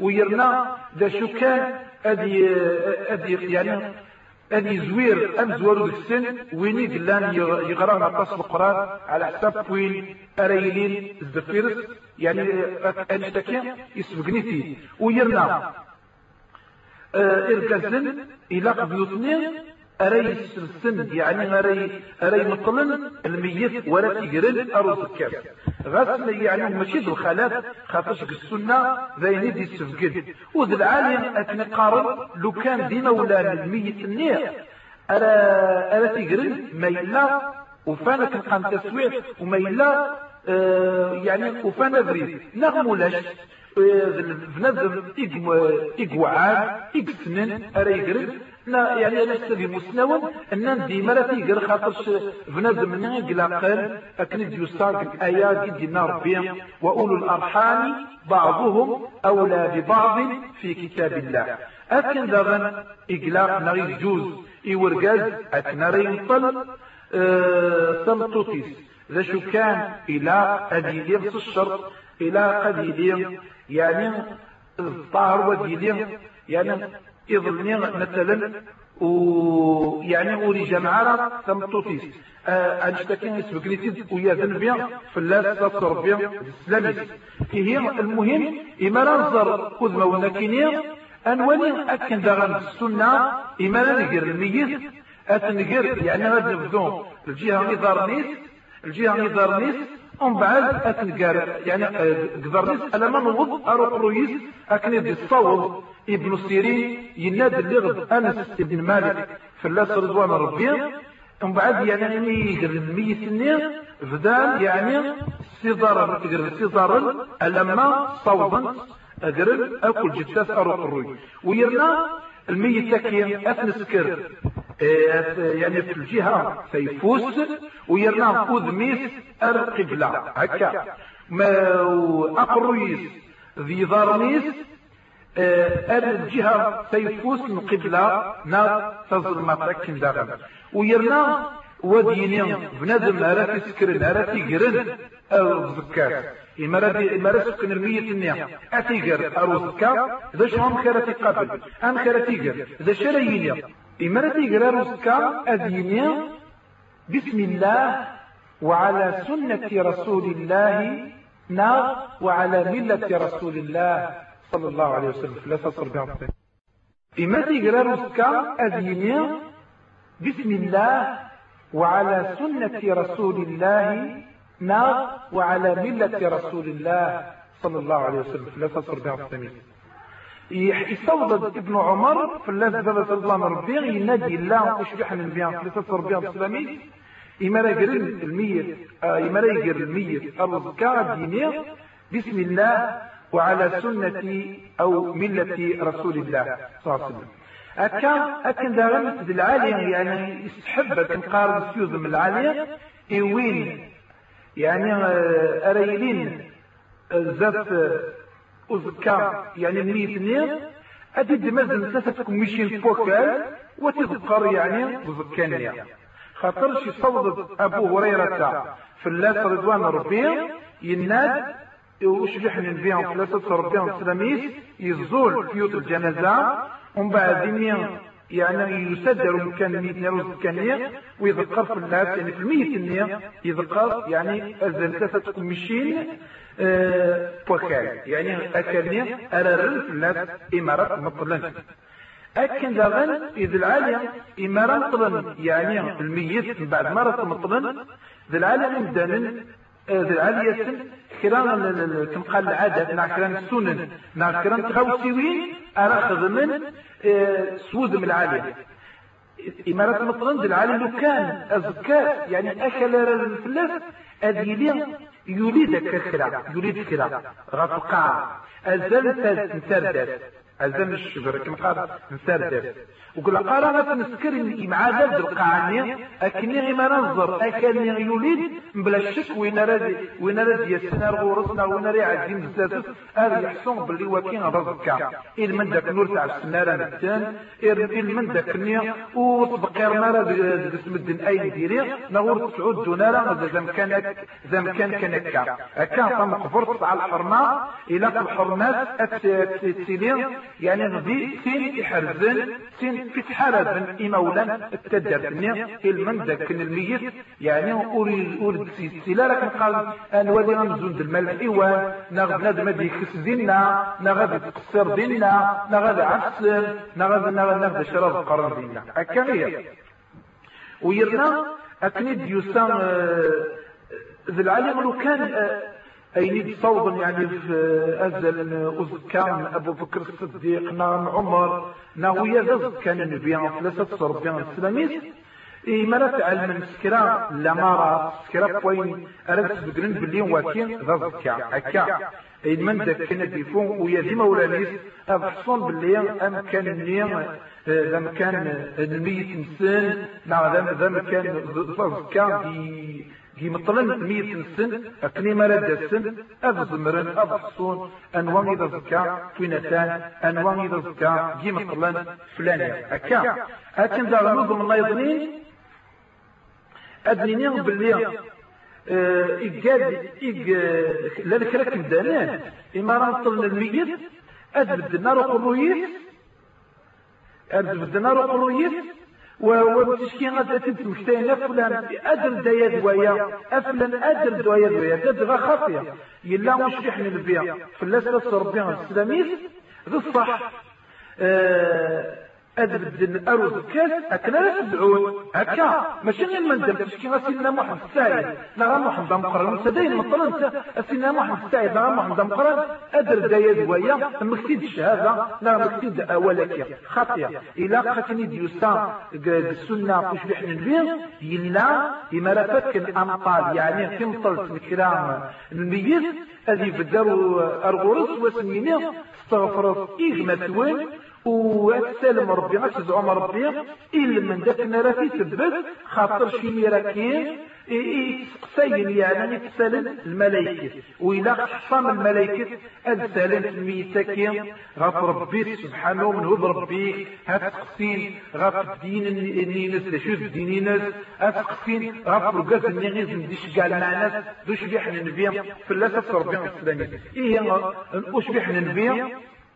ويرنا ذا شو كان أدي أدي يعني أدي زوير أم زوارو السن ويني قلان يغران عطاس القرآن على حساب وين أريلين الزفيرس يعني أنشتكي يسبقنيتي ويرنا إركزن إلى قبيوتنين أري السن يعني أري أري مطلن الميت ولا تجرن أروز الكاس غسل يعني ماشي ذو الخالات خاطرش السنة ذي دي السفقد وذ العالم أتنقارن لو كان دينا ولا الميت النير أرى أرى تجرن ما يلا وفانا كنقام تسويع وما يلا آه يعني وفانا بريد نغمولاش بنادم إقوعان إقسنن أرى يجرن لا يعني أنا استدي مسنون أن ديما لا تيقر خاطرش بنادم من يقلقن أكني ديوساق الآيات دينا ربي وأولو الأرحام بعضهم أولى ببعض في كتاب الله أكن دغن إقلاق نغي جوز إورقاز أكنري نطل أه سمطوتيس ذا شو كان إلى أديلين الشرط إلى قديلين يعني الطهر وديلين يعني يظلني مثلا ويعني أوري جمعارة ثمطوتيس أنشتكين سبقنيتي ويا ذنبيا فلاس تصر بيا الإسلامي هي المهم إما ننظر قذمة ونكينية أنواني أكن دغن السنة إما نقر الميت أتنقر يعني هذا نبذون الجهة نظار نيس الجهة نظار نيس ومن بعد اتنقار يعني قدرنيس انا ما نوض اروح رويس اكني دي الصوت ابن سيرين ينادي اللي غد انس ابن مالك فلاس رضوان ربي. ومن بعد يعني يقر المية سنين فدان يعني سيزارا تقر سيزارا لما صوبا اقرب اكل جتاس اروح الروي ويرنا المية تاكي اثنسكر يعني في الجهة فيفوس ويرنا خذ ميس القبلة هكا ما اقرويس ذي ضارميس الجهة فيفوس من قبلة نا تظلم تاكين داخل ويرنا وديني بنادم هرا تسكرن هرا تيقرن او الزكاة إمارة سكن المية النية أتيقر أرو زكاة ذا شهم خيرا تقابل أم خيرا تيقر ذا شرييني إمارة تيقر أرو زكاة أديني بسم الله وعلى سنة رسول الله نا وعلى ملة رسول الله صلى الله عليه وسلم لا تصر بها إمارة تيقر أرو زكاة أديني بسم الله وعلى سنة رسول الله نار وعلى ملة رسول الله صلى الله عليه وسلم لا تصر بها الثمين يصوض ابن عمر في الله زبالة الله مربيه ينادي الله اشبح من بيان لا تصر بها الثمين إمارة يقر المية إمارة يقر المية الرزكاء الدينية بسم الله وعلى سنة أو ملة رسول الله صلى الله عليه وسلم أكا أكن دارن ذي العالية يعني يستحب أن قارب سيوذ من العالية إيوين يعني أريلين ذات أزكا يعني مية نير أدي دمزن ثلاثة كوميشين فوكال وتذكر يعني بزكانية خاطرش يصوض أبو هريرة في اللاس رضوان ربي يناد وشبح من بيهم في اللاس ربيهم السلاميس يزول فيوت الجنازة ومن بعد يعني يسدر مكان مية نيروز كانية ويذكر في الناس يعني في المية النية يذكر يعني ثلاثة كوميشين اه بوكال يعني أكلني أرارن في الناس إمارات مطلن أكن داغن إذ العالية إمارات مطلن يعني الميت من بعد مرة مطلن ذي العالية مدانا ذي العالية كران كم قال العادة مع كران السنن مع كران تغوسيوين أراخذ من اه سود من العالية إمارات مطلن ذي العالية لو كان أزكاء يعني أكل الفلاس أديلي يريد كخرا يريد خرا غفقا أزل تنسردس أزل الشجر كما قال نسردس وقل قارنة نسكر مع ذلك القاعنية أكني ما ننظر أكني يوليد بلا شك وين راد وين راد يسنر غورسنا وين راد عزيم بزاف هذا يحسن باللي وكين رزقا إل من ذاك نور تاع السنارة نتان إل من ذاك النية وتبقير ما راد قسم الدين أي ديري نغور تسعود دونارا إذا مكان إذا مكان كنكا كان طم قفرت على الحرمة إلى الحرمات التسيلين يعني نضي سين يحرزن سين في حرب إمولا التدرني المن ذاك الميت يعني أريد أريد سلسلة لكن قال أن ولي نمزون المال الإيوان نغد نادم هذه يخس دينا نغد تقصر دينا نغد عسل نغد نغد نغد شراب قرن دينا أكامية ويرنا أكني ديوسان ذي العالم لو كان أين صوبا يعني في أزل أزكام أبو بكر الصديق نعم عمر ناوية ذز كان النبي ثلاثة صربيان السلاميس مرات علم السكرة لمارة سكرة بوين أرد سبقرن بالليون واكين ذز كا أكا أين من ذاك كان بيفون ويدي مولانيس أبحصون بالليون أم كان النيم ذا مكان الميت إنسان نعم ذا مكان ذز كا دي دي مطلن مية سن أكني مرد السن أفزمرن أفحصون أنوان إذا زكا توينتان أنوان إذا زكا دي مطلن فلانيا أكا أكن ذا غنوض من الله يظنين أدنينيهم بالليل إيجاد إيج لذلك لك مدانان إما رانطلن الميت أدب النار وقلويس أدب النار وقلويس وبتشكي غدا تمشتين فلان أدر دايا ويا أفلان أدر دايا ويا تدغى خاطية يلا مش إحنا البيع فلاس ربيع السلاميس ذو الصح آه أدبدن أروز كاس أكنا لا تدعون هكا ماشي غير من دم تشكي سيدنا محمد السعيد نغا محمد مقرن سدين مطلن سيدنا محمد السعيد نغا محمد مقرن أدر دايا دوايا مكتيد الشهادة نغا مكتيد أولك خاطئة إلا قتني ديوسا السنة وش بحن البيض يلا إمارة الأمطال يعني في مطلت الكرام الميت الذي بدروا أرغورس وسمينه استغفر إغمى وين واتسالم ربي غتزعم ربي إلا من داكنا راه تثبت خاطر شي ميراكين يتسين يعني يتسالم الملائكة وإلا حصام الملائكة أدسالم الميتاكين غاف ربي سبحانه من هو بربي هاتقسين غاف الدين النينس شوف الدين ناس هاتقسين غاف رقاز النغيز نديش قال مع ناس دوش بيحنا نبيا فلاسة ربي السلامي إيه وش بيحنا نبيا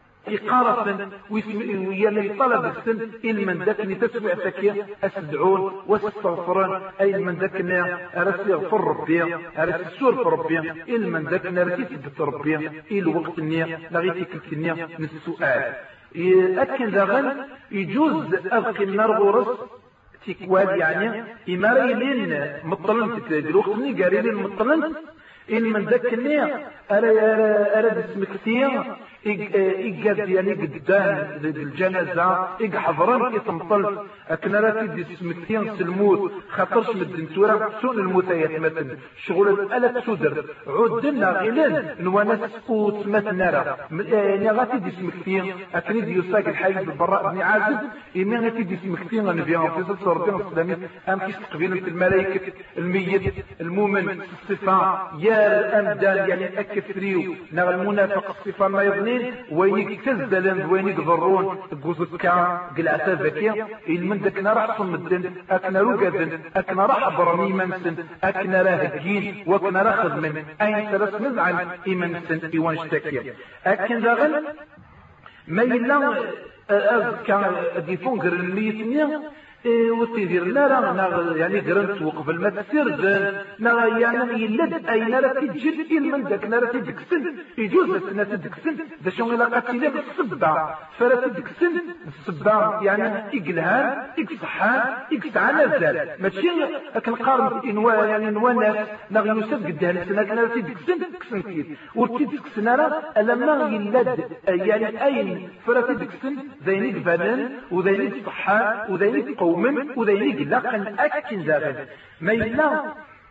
إقارة ويعني طلب السن إلمن ذاكني تسوع تكيا أسدعون واستغفرون أي من ذاكنا أرسي غفر ربي أرسي السور في ربي إلمن ذاكنا رسي تبت ربي إلو وقت النية لغيتي كلت النية من السؤال أكن ذاغن يجوز أبقي النار غرس تكواد يعني إمارة إلين مطلن تكلاد الوقت ني قاري لين مطلن إلمن ذاكني أرى أرى اسمك كثير إيجاد يعني قدام الجنازة إيج حضران يتمطل أكنا لا تدي سمكتين سلموت خاطرش مدنتورا سون الموتايات مثلا شغل الألة تسودر عدنا غيلان نوانا سقوط مثلا يعني غاتي دي سمكتين أكني دي يساق الحاجة بالبراء بن عازب إيمان غاتي دي سمكتين غنبيان في سلسة ربنا السلامي أم كيس تقبيل الملائكة الميت المؤمن الصفة يا الأمدان يعني أكثريو نغ المنافق الصفة ما يظنين وينك تزدلن وينك ضرون قوزكا قلعتا ذكية المن داكنا راح صمدن أكنا رقدن أكنا راح برمي منسن أكنا راهجين وكنا راح خدمن أين ثلاث نزعل إيمنسن إيوان اشتاكية أكن داغن ما يلا أذكا ديفونغر الميتنيا وتيدير لا لا يعني قرنت وقبل ما تسرد لا يعني يلد اين لا تجد من داك لا تدكسن يجوز السنه تدكسن ذا شنو لا قتيله بالصبع فلا تدكسن الصبع يعني يقلهان يقصحان يقصعان مازال ماشي كنقارن انواع يعني انواع ناس لا يوسف قدام السنه لا تدكسن كسن كثير وتدكسن راه لما يلد يعني اين فلا تدكسن ذينيك بنان وذينيك صحان وذينيك قوما وذينيك لقن أكن ذاغن ما يلا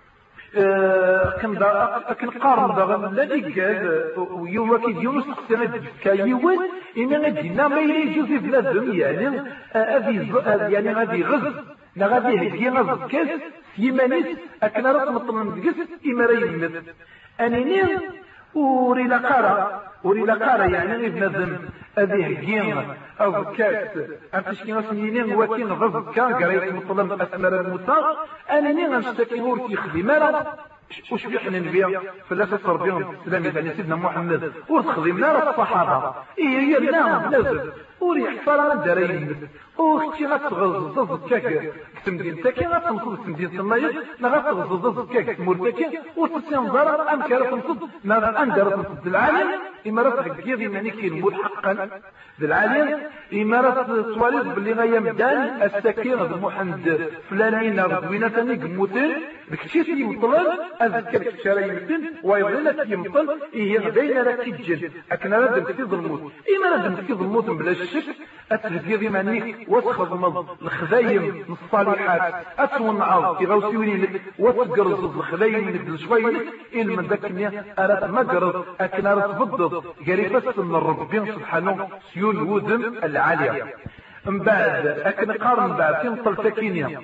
كن قارن ذاغن الذي قال ويوم كي يونس قسنا كايوان إن غدينا ما يجوز في بلادهم يعني هذه يعني هذه غز لا غادي هي غز كاس يمانيس أكن راه مطمن دقس إمارة يمت أنيني وري لقارة وري لقارة يعني ابن ذنب هذه جيم أو كاس أنتش كي نسمينين وكين غض كان قريت مطلب أسمر الموسى أنا نين نشتكي هو في خدمة وش بيحنا نبيع فلاسة صربيهم السلام يعني سيدنا محمد وتخدمنا راه الصحابة إيه هي النام لازم وريح صار الدرين وختي غتغزز كاك تمدين تاكي غتنصد تمدين تمايز لا غتغزز كاك مرتكي وتسين ضرر أم كانت تنصد لا أندر تنصد العالم إمارات حقيقي يعني كينمول حقا بالعالم إمارات صواليز باللي غاية مدان السكينة محمد فلانين غدوينة ثاني قموتين بكتشيت يمطلل أذكر كتشاري يمتن ويظلت يمطل إيه غدينا لك تجن أكنا لازم تفيض الموت إما لازم تفيض الموت بلا الشك أتهدي مانيك وتخضمض الخذايم من الصالحات أتون عاض يغوسيوني لك وتقرص الخذايم لك الشوية إلا من ذاك النية أرات مقرص أكنا رتفضض قريبا من ربنا سبحانه سيول ودم العالية من بعد أكنا قارن بعد تنطل تكينيا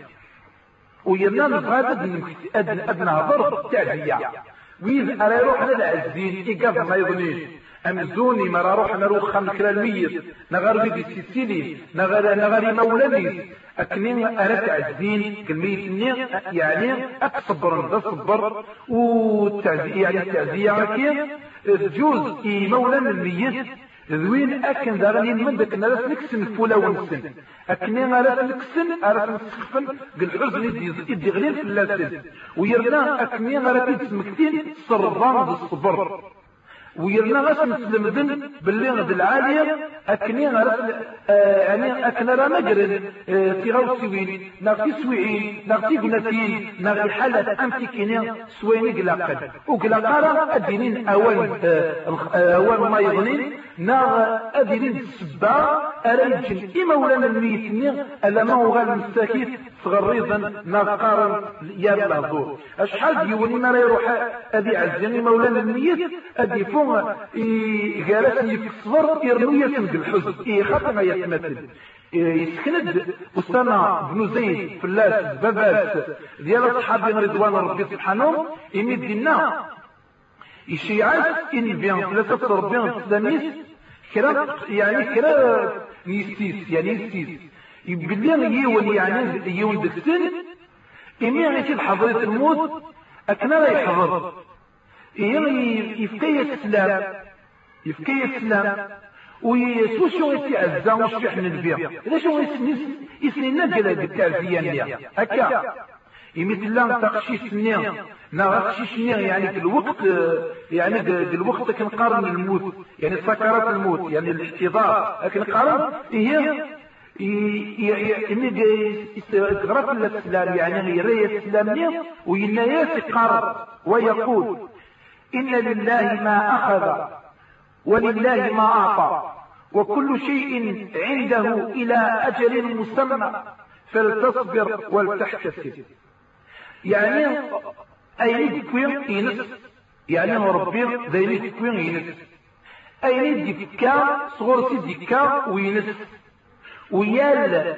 ويرنا نفاد أدنى ضرب تعدية وإذا أرى روحنا العزين إيقاف ما يظنيش أمزوني مرا روح نروح خمكرا الميت نغار بيدي سيسيلي نغار نغاري مولاني أكنين أرات عزين كالميت يعني أكصبر نغا صبر والتعزية يعني التعزية عكيم جوز إي مولان الميت ذوين أكن داغنين من ذاك الناس نكسن فولا ونسن أكنين أرات نكسن أرات نسخفن قل حزن يدي غليل في اللاسن ويرنا أكنين أرات نسمكتين صربان بالصبر ويرنا غاس نسلم ذن باللي غد العالية أكني غرس يعني أكنا راه مجرد في غو سوين نغتي سويعين نغتي قناتين نغتي حالة أمتي كيني سويني قلاقل وقلاقارا أدينين أول أول ما يغنين نغ أدينين السبا أريجن إما ولا الميتني ألا ما هو غير المستكيت صغريضا نغقارا يا بلازور أشحال ديوني ما لا يروح أدي عزيني مولانا الميت أدي فوق غالتني في الصفر يرمي يسند الحزن إيه خاطر ما يتمثل يسكند وسطنا بن زيد فلاس بابات ديال أصحابي رضوان ربي سبحانه إمي دينا الشيعات إن بيان ثلاثة ربيان الإسلاميس كرا يعني كرا نيستيس يعني نيستيس يبلغ يون يعني يون دكتن إمي غيتي حضرة الموت أكنا لا يحضر يفكي السلام يفكي السلام ويسوى شو يتعزى وش يحن البيع إذا شو يسنينا قال بالتعزية نيا هكا يمثل الله تقشيش نيا نغشيش نيا يعني في الوقت يعني في الوقت كنقارن الموت يعني سكرات الموت يعني الاحتضار كنقارن هي يعني غرف الاسلام يعني يري الاسلام وينايا يقرر ويقول إن لله ما أخذ ولله ما أعطى وكل شيء عنده إلى أجل مسمى فلتصبر ولتحتسب يعني أي كوين ينس يعني ربي ذي كوين ينس أي دكا صغر سي دكا وينس ويال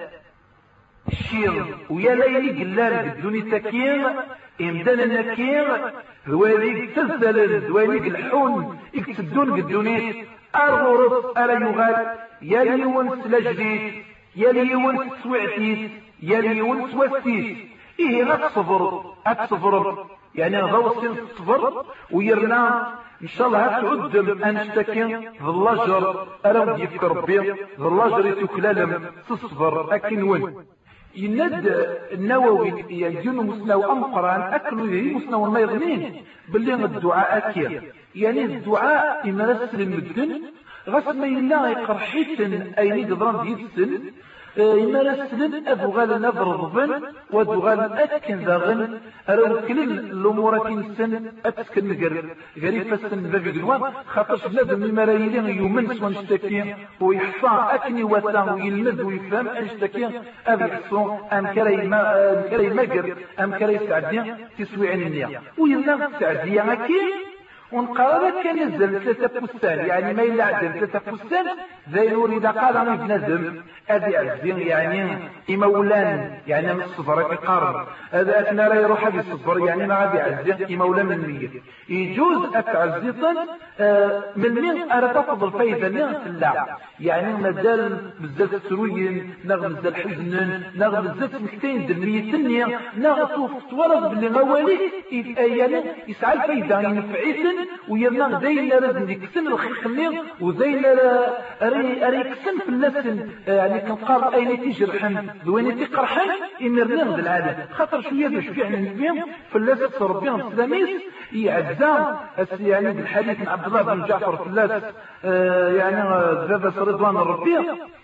الشير ويا ليلي قلال بدوني تكير امدان النكير ذوالي تزدل ذوالي الحون اكتدون قدونيت الغرف ألا يغال يا ليون سلاجديت يا ليون سوعتيت يا ليون سوستيت إيه غتصبر أتصبر يعني غوصين تصبر ويرنا إن شاء الله هتعدم أنشتكي ظلاجر ألا يفكر ربي ظلاجر يتكلالم تصبر أكن وين يند النووي يجون مسنو أم قرآن أكلوا ذي مسنو ما يغنين باللي الدعاء أكير يعني الدعاء إما رسل المدن غسم يلا يقرحيتن أين قدران ديتسن إما رسل أدغال نظر ضبن ودغال أتكن ذاغن أرو كل الأمور كنسن أتسكن نقر غريب السن بابي قلوان خاطرش لازم المرايلين يومنس ونشتكي ويحصى أكني وثام ويلمذ ويفهم أنشتكي أبي حصو أم كري مقر أم كري سعدية تسوي عن النية ويلا سعدية أكيد ونقرر كان نزل ثلاثة فستان يعني ما إلا عدل ثلاثة فستان ذي نور إذا قال أنا بنزم أبي عزين يعني إمولان يعني من الصفر يقارب هذا أثناء لا يروح أبي الصفر يعني ما أبي عزين إمولان من مية يجوز أتعزيطا من مين أرى تفضل فايدة من في الله يعني مازال بزاف السروين نغ بزاف حزن نغ بزاف مكتين دمية النية نغ صوف تورد باللي موالي يعني يسعى الفايدة ينفعيثن ويرنا زينا لازم يكسن الخليل وزينا أري أري يكسن في اللسن يعني كنقار أين تجرحن دوين تقرحن إمرنا بالعادة خاطر شوية باش فيعني نبيهم في اللسن صربيهم السلاميس يعزام يعني بالحديث من عبد الله بن جعفر في اللسن يعني ذا رضوان الربيع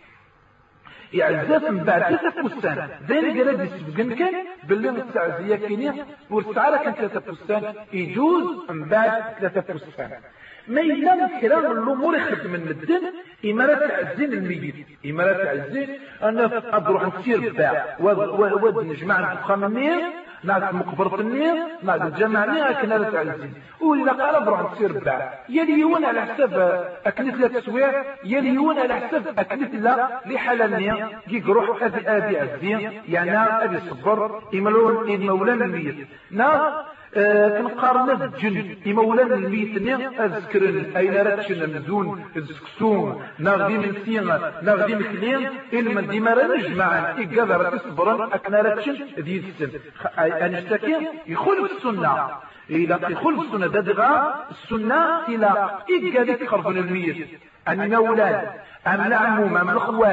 يعزاف من بعد ثلاثة فستان ذلك قال يسبقن كان باللي التعزية كينية والسعارة كان ثلاثة فستان يجوز من بعد ثلاثة فستان ما يلام كلام الأمور يخدم من الدين إمارة تعزين الميت إمارة تعزين أنا أروح نسير باع ود نجمع الفخام النير نعد مقبرة النير نعد الجامع النير كنا لا تعزين وإذا قال أروح نسير باع يليون على حساب أكلت لا تسويع يليون على حساب أكلت لا لحال النير كيك روح أبي أبي عزين يعني أبي صبر إمالون إمولان الميت نا كنقارن الجن إمولان الميت نير أذكرن أين راتشن مزون الزكسون ناغدي من سينا ناغدي من خلين إلما ديما نجمعا إقادر تصبرن أكنا راتشن ذي السن أنشتكي يخلف السنة إلا يخلف السنة دادغا السنة إلا إقادر تخرفن الميت أن مولان أم العموم أم الأخوان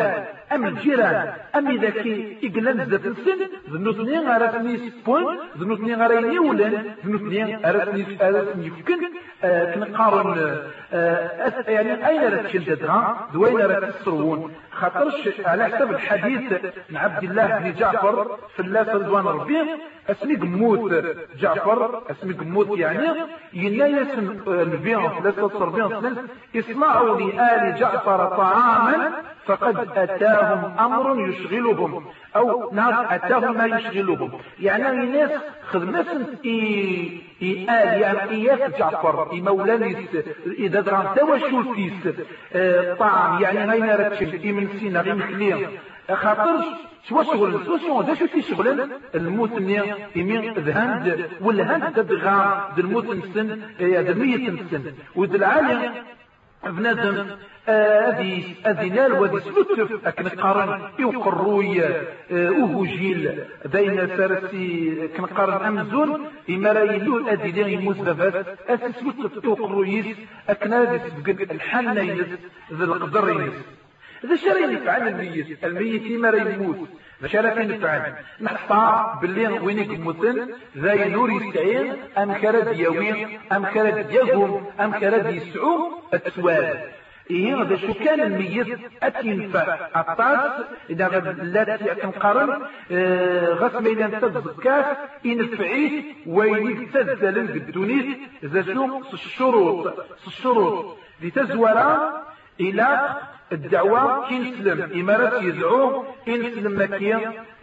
ام الجيران ام اذا كي يقلن ذات السن ذنوثني غارتني سبون ذنوثني غاريني ولن ذنوثني غارتني غارتني فكن كنقارن يعني اين راه تشددها دوين راه تسرون خاطرش على حسب الحديث عن عبد الله بن جعفر في الله رضوان ربي اسمي قموت جعفر اسمي قموت يعني ينايس النبي ثلاثة وأربعين سنة اصنعوا لآل جعفر طعاما فقد أتاهم أمر يشغلهم أو نعم أتاهم ما يشغلهم يعني الناس خدمت إي إي آل يعني إياس جعفر إي مولانيس إذا دران توشل فيس اه طعام يعني غينا رتشل إي من سينا غي مخليه خاطرش شو شغل شو شغل ده شو في شغل الموت نيا يمين ذهند والهند تبغى الموت نسن يا دمية نسن ود العالم بنادم هذه هذه نال ودي سلوتف أكن قارن يقروي أوه جيل بين سارسي كن قارن أمزون إما لا يلو أدي مزدفات أسلوتف يقرويس أكن هذه الحنينس ذي القدرينس إذا شري يفعل الميت الميت ما لا يموت باش راه ينفعل نحطها باللي وين يموتن ذا نور يستعين ام كرد يوين ام كرد يقوم ام كرد يسعو السوال إيه هذا شو كان الميت أتينفع الطاس إذا لا تنقارن غسم إلى تزكاة ينفعيه وين يتزل الدنيس إذا شو الشروط الشروط لتزورا إلى الدعوة كي نسلم إمارات يدعو كي نسلم مكيا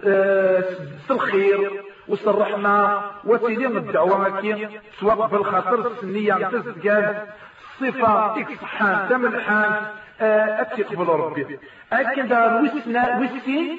في الخير وسط الرحمة وتيلين الدعوة مكيا سواء بالخاطر السنية تزكاة صفة إكسحان تملحان أتقبل ربي أكن دار وسنا وسين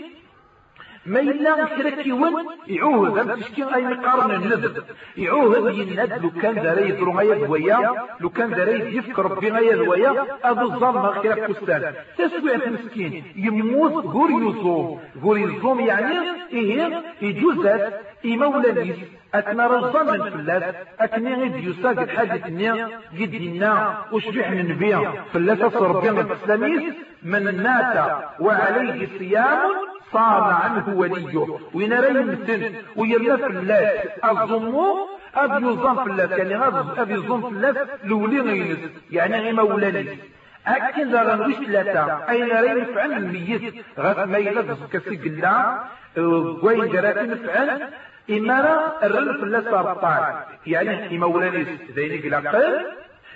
ما إلا كراكيون يعوهد هم تشكين أي مقارنة النذب يعوهد يند لو كان داري يدرو غاية دويا لو كان داري يفكر ربي غاية دويا أبو الظلمة خيرك كستان تسوية مسكين يموت غور يزوم غور يزوم يعني إيه يجوزات إمولانيس أتنا رجل من فلاس أتني غيد يساق الحاجة النيا جدنا وشبيح من نبيا فلاس أصر بيان الإسلاميس من مات وعليه صيام صام عنه وليه وين راه يمتن ويرنا فلاس الظمو أبي يظن فلاس يعني هذا أبي يظن فلاس لولي غينس يعني غي مولانيس أكن ذا غنوش ثلاثة أين راه ينفعل الميت غاس ما يلبس كسي قلا وين جرات ينفعل إما راه الرل فلاس أرطال يعني مولانيس ذيني قلا قل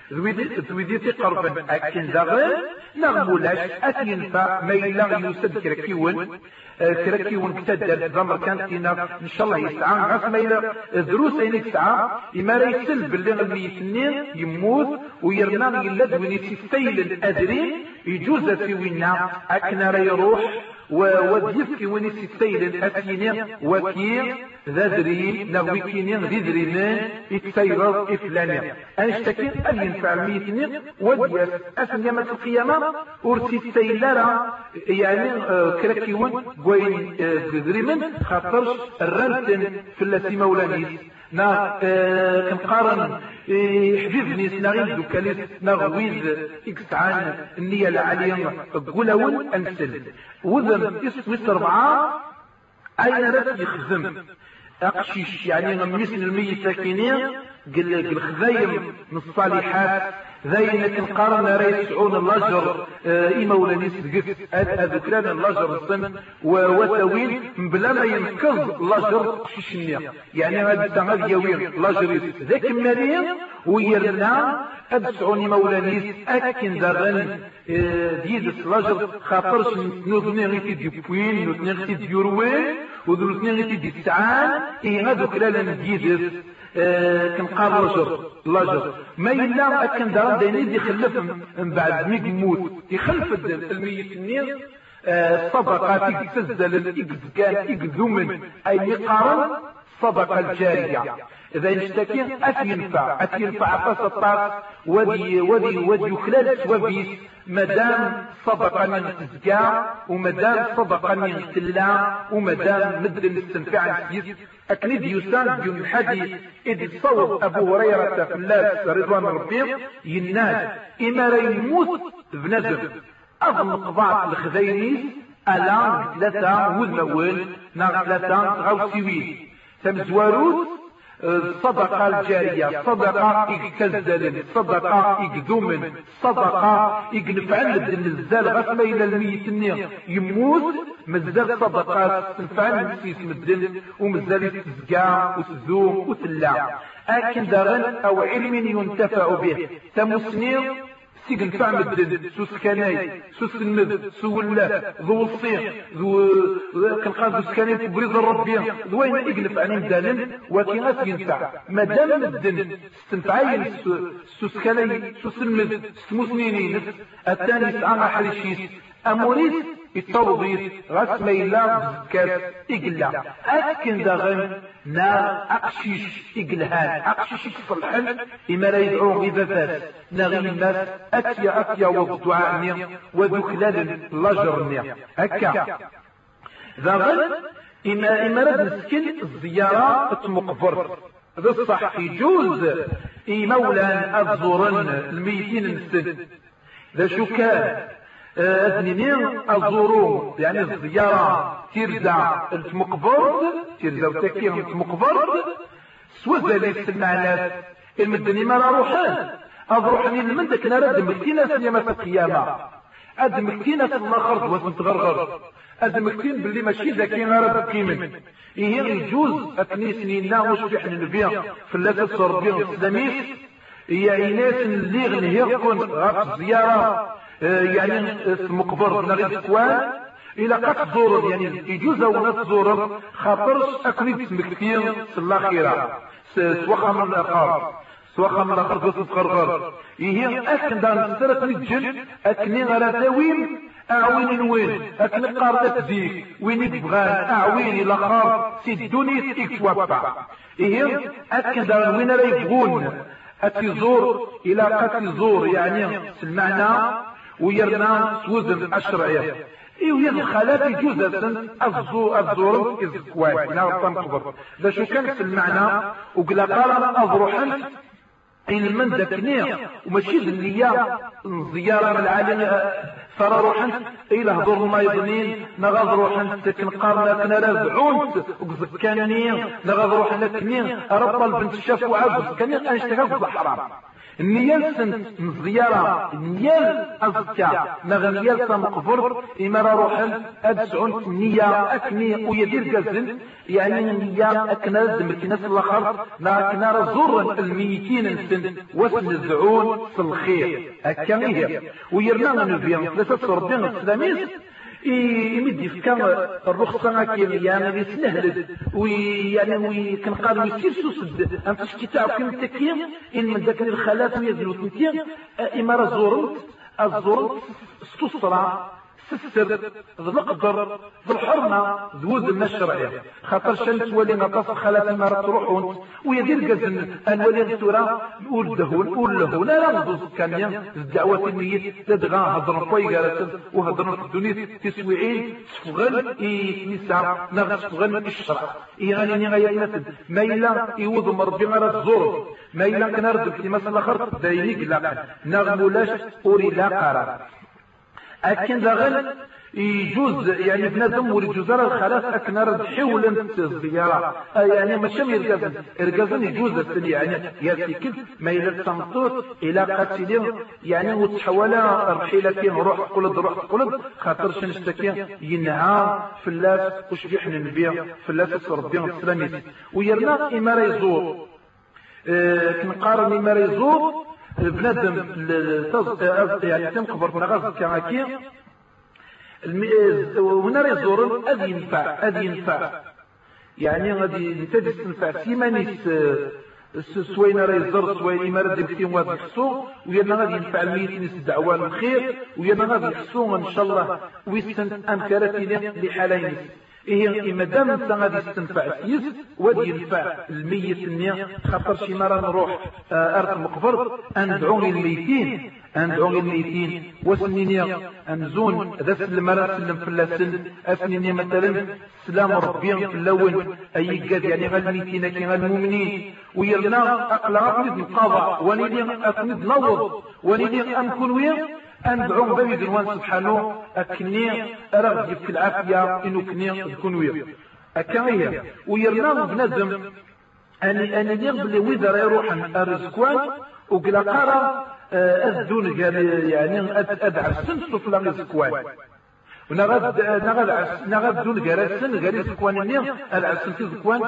ذويدي قربا أكن ذا غير نغمولاش أتينفع ما إلا يسد كركيون كركيون كتدر ضمر كانت كينا إن شاء الله يسعى غاس ما إلا دروس أين يسعى إما راه يسل باللي الميتنين يموت ويرنا يلد وين يسفيل الأدري يجوز في وينا أكنا راه يروح وديفكي وين يسفيل أتيني وكي ذادري نغوي كينين ذي ذرينين يتسيرر إفلاني أنشتكي أن ينفع الميتنين وديس أسن يامة القيامة ورسي السيلارة يعني كراكيون بوين ذريمن خاطرش الرنتن في التي مولانيس نا كنقارن حبيبني سنغيد وكاليس نغويز إكسعان النية العالية قولون أنسل وذن إسويس أربعة أين رأس يخزم أقشيش يعني غميس الميت ساكنين قل الخذايم من الصالحات ذاين كنقارن راه يسعون اللجر إما ولا نسقف أذكران اللجر الصن وتوين بلا ما ينكز اللجر قشيش النية يعني هذا هذا يوين لجر ذاك مريم ويرنا أبسعوني مولانيس أكن دغن ديدس لجر خاطرش نوذني غيتي ديبوين نوذني غيتي ديوروين وذوذني غيتي ديسعان إيه هذا كلالا ديدس كنقار لجر لجر ما إلا أكن دغن داينيد يخلف من بعد ميك موت يخلف الميت النير صدقة تسزل الإكزكان إكذومن أي يقارن صدقة الجارية إذا نشتكي أتينفع أتينفع قصة الطاس ودي ودي ودي خلال سوابيس مدام صدقة من تزكاة ومدام صدقة من تلا ومدام مدل الاستنفاع السيس أكنيد يسان بيوم حدي إذ صوت أبو هريرة في الله رضوان ربي يناد إما لا يموت بنزل أظن قضاء الخذينيس ألا ثلاثة وذمول ناغ ثلاثة غاوسيوين تمزواروت الصدقة الجارية، صدقة إكتزل، صدقة إكذومن، صدقة إكنفعل النزال غسما إلى الميت النير يموت مزال صدقات تنفعل نفسيس مدن ومزال تزكى وتزوم وتلا أكن داغن أو علم ينتفع به تمسنير سيقن فعم الدن سوس كناي سوس الند سو الله ذو الصيغ ذو كنقاد ذو سكاني تبريز الربي ذوين يقلب عن مدان ولكن غاس ينفع مادام الدن استنفعين سوس كناي سوس الند سموسنينين الثاني سعى حريشيس أموريس التوضيح غاس ميلا زكاة إقلا أكن داغن نا أقشيش إقلهان أقشيش يصلحن إما لا يدعو إذا فاس ناغي الناس أتيا أتيا والدعاء نير وذكلال لاجر نير هكا داغن إما إما رد نسكن الزيارة مقبر هذا الصح يجوز إمولا الزورن الميتين السن ذا شو كان أذنين أزورو يعني الزيارة ترجع المقبرد ترجع وتكيه المقبرد سوى ذلك المعنات المدني ما روحان أضروحني المندك نرد مكتينة سيما القيامة أد مكتينة الآخر واسم تغرغر أد مكتين باللي ماشي ذاكي نرد قيمة إيه يجوز أتني سنينا وش في حن البيع في اللاتة الصربية الإسلامية هي إناس اللي غنهي يكون غاف الزيارة يعني مقبر نغير كوان إلى قد زور يعني يجوز أو نتزور خاطرش أكني تسمكتين في الأخيرة سواخا من الآخر سواخا من الآخر قصة غرغر إيه أكن دان سرق نتجن أكني غراتاوين أعوين وين أكن قارة زيك وين يبغان أعوين الآخر سيدوني إكتوابا إيه أكن دان وين لا يبغون أتزور إلى قد زور يعني المعنى ويرنا سوزن الشرعية إيه ويا الخالات يجوز الزور الزور إزكوان نار تنقبر ذا شو كان في المعنى وقلا قال أضروحا علما ذكنيا وماشي النية زيارة من العالم فرا روحا إلى هضور ما يظنين نغاض روحا تكن قارنا كنا رازعون وزكانين نغاض روحا لكنين ربط البنت الشاف وعز كان أنشتغل حرام النيال سن زيارة النيال أزكى نغنيال سمقفر إما روحا أدسعون النية أكني ويدير قزن يعني النية أكنا زمكناس الآخر ناكنا رزور الميتين سن وسنزعون في الخير أكنيه ويرنا نبيان ثلاثة صربين السلاميس يمد يفكر الرخصة كيما يعني يسنهلد ويعني ويكن قالوا يسير سوسد أنت شكيتاو كم تكيم إن من ذاك الخالات ويزلو تنتين إمارة زورت الزورت ستصرع سسر نقدر بالحرمة ذوز الشرعية خاطر شلت ولي نقص خالات ما تروحون ويدير قزن الولي السورة نقول دهون نقول له لا لا نضوز كان الدعوة النية تدغى هضرن قوي قالت وهضرن في الدنيا تسويعين تفغل نساء نغش تفغل الشرع إيغاني غاية مثل ما إلا يوض مربي غير الزور ما إلا كنرد في مثل آخر داينيك لا نغمولاش أوري لا قرار أكن داغل يجوز يعني بنادم ولجزر الخلاص أكن رد حولا الزيارة يعني ماشي يرقزن يرقزن يجوز السني يعني يرتكب ما إلى التمطوط إلى قتلين يعني وتحول رحيلتين روح قلد روح قلد خاطر شنشتكي ينهى في اللاس وش بيحن النبي في اللاس ربنا السلاميس ويرنا إمارة يزور اه كنقارن إمارة يزور بنادم يعني تنقبر نغاز كماكي هنا يزورن أذي ينفع أذي ينفع يعني غادي نتدي تنفع سيمانيس سوينا ريزر سوينا مرد بكتين واد يحسو ويانا غادي ينفع الميت نس دعوة الخير ويانا غادي يحسو ان شاء الله ويسن امكارتنا لحالين إيه إما دام أنت غادي تنفع سيس وادي ينفع الميت النية خاطر شي مرة نروح أرض مقبر أندعو الميتين أندعو الميتين وسنينيا أنزون ذات المرة سلم في اللسن أسنينيا مثلا سلام ربي في اللون أي قاد يعني غالميتين كي غالمؤمنين ويرنا أقل أقلد نقاضع ونيدي أقلد نوض ونيدي أنكون ويا أندعو بني دروان سبحانه أكني أرغب في العافية إنه كني تكون ويا أكاية ويرنا بنادم أني أني يقبل ويذا يروح الرزقوان وقلا قرا أذون يعني أدعى السنس في الرزقوان ونغاد نغاد نغاد دون جراسن جريس كوانين العسن في زكوان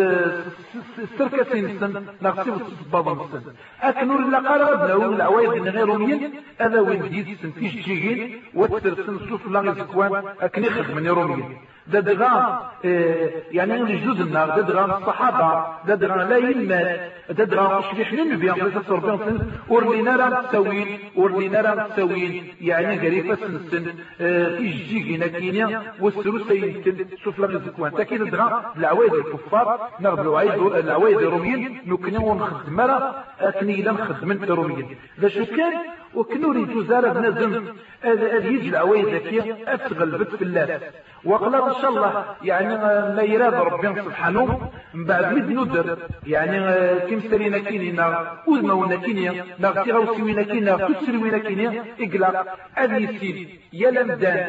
سركتين سن نغسل بعض السن أكنور لا قرب لو العوايد من غيرهم هذا وين جديد سن فيش جيجين وترسن سوف لا زكوان أكني خد من يرومين ده دغا يعني الجزء النار ده دغا الصحابة ده دغا لا يمات ده دغا شبيح النبي عليه الصلاة والسلام ورلينا راه تسوين ورلينا راه تسوين يعني قريبة سن سن فيش جيجينا كينيا والسروس يمكن شوف لا زكوان تاكين دغا العوايد الكفار نغد العوايد الروميين نكنيو نخدم راه أكني إذا نخدم الروميين ذا شو كان وكنوري جزارة بنزم هذا يجي العوايد ذكية أتغلبت في الله وقال إن شاء الله يعني ما يراد ربنا سبحانه من بعد مد ندر يعني كم سرينا كينينا وزما ونا كينيا نغتي غوسي وينا كينيا تسري وينا كينيا إقلا أذي سيد يا لمدان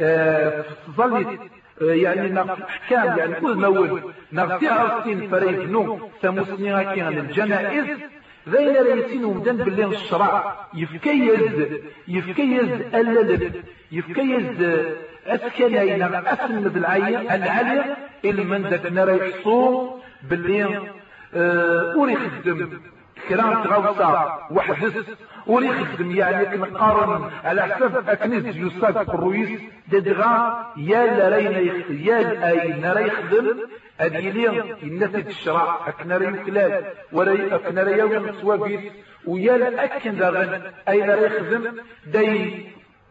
ظلت يعني نغ حكام يعني كل مول نغتي غوسين فريقنو سموسني كيان الجنائز ذين ريسين ومدن باللي الشرع يفكيز يفكيز اللدب يفكيز أسكنين أسن بالعية العالية اللي من ذاك نرى يحصون باللي أوري خدم كرام تغوصة وحدث أوري خدم يعني كنقارن على حسب أكنيز يصاب الرويس ددغا يا لرينا يا أي نرى يخدم أديلين النتيجة الشرع أكنرى يكلاد وري أكنرى يوم سوابيس ويا لأكن داغن أي نرى يخدم داي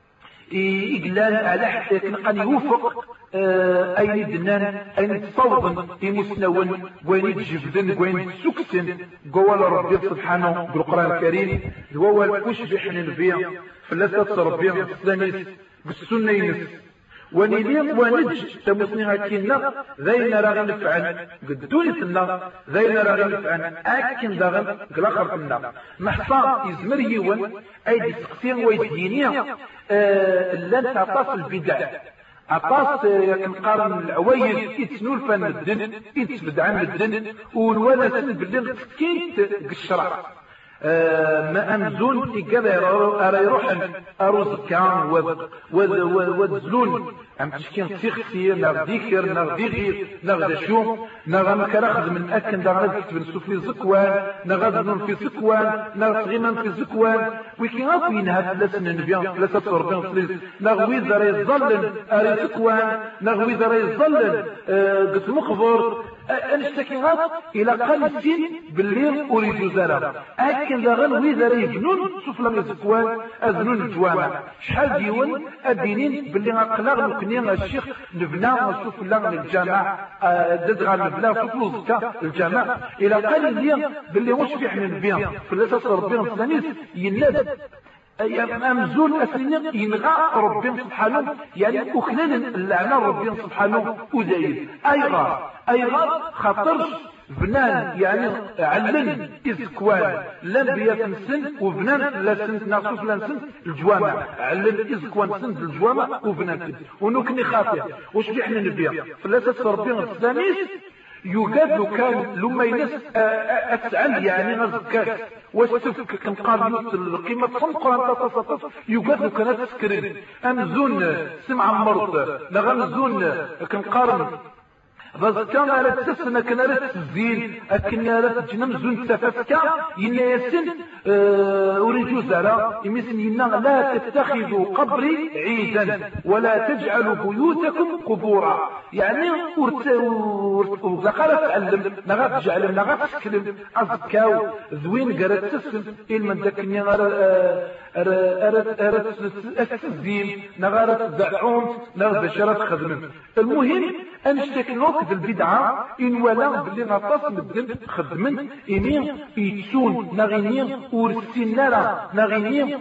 إجلال على حتى كان يوفق أين دنان أين تصوضن يمسنون وين يتجفدن وين سكسن قوال ربي سبحانه بالقرآن الكريم هو الكشبح ننبيع فلسة ربي السلاميس بالسنة ينس ونيليم ونج تمسنها كينا ذينا راغن نفعن قدوني سنة ذينا راغن نفعن أكن داغن قلاخر سنة محصا يزمر يون أيدي سقسين ويدينيا آه لن تعطاس البدع عطاس كنقارن العوايد يتسنول فن الدن يتبدعن الدن والولا سن بالليل كينت الشرع آه ما أمزون إجابة أريروحن أروزكان وذلون أم تشكين سيختي نغديكر نغديغير نغدشو نغمك رخذ من أكن دغد كتب نسوفي زكوان نغذنون في زكوان نغتغيمان في زكوان ويكي غافين هاد لسن النبيان ثلاثة صربين صليس نغوي ذري الظلن أري زكوان نغوي ذري الظلن قد مخبر أنشتكي غاف إلى قلسين بالليل أريد زرع أكن دغن ويذري جنون سوف لم يزكوان أذنون الجوامع شحال ديون أدينين باللي غاقلاغ نكنين الشيخ نبنا وسوف لغن الجامع ددغا نبنا فطلوزكا الجامع إلى قال لي باللي وش في حنا نبيان فلسة ربنا الثانيس يناد أمزون أسنين ينغى ربنا سبحانه يعني أخلال اللعنة ربنا سبحانه أزايد أيغا أيغا خطرش بنان يعني علن إزكوان لم بيا سن وبنان لا سن ناقصوش لا سن الجوامع علن إزكوان سن الجوامع وبنان ونكني خاطئ وش بيحنا نبيا فلاسة ربنا الثانيس يوجد كان لما ينس أسأل يعني غزكاك واستفك كان قال القيمة صنقا تصطف يوجد كانت تسكرين أمزون سمع مرض لغمزون كان قارن بس كان على تسنى كان على تزين أكن على جنم زون تفكا ينا يسن أريد زرا يمسن ينا لا تتخذوا قبري عيدا ولا تجعلوا بيوتكم قبورا يعني ورت وذكرت تعلم نغات تجعل نغات تكلم أذكاو ذوين قرأت تسن إلما ذكني غير أرد أرد التزين نغارت دعون نغارت شرط خدمة المهم أنشتكنوك ذي البدعة إن ولا باللي غطاس مدن خدمن إني يتسون نغيني ورسينارا نغيني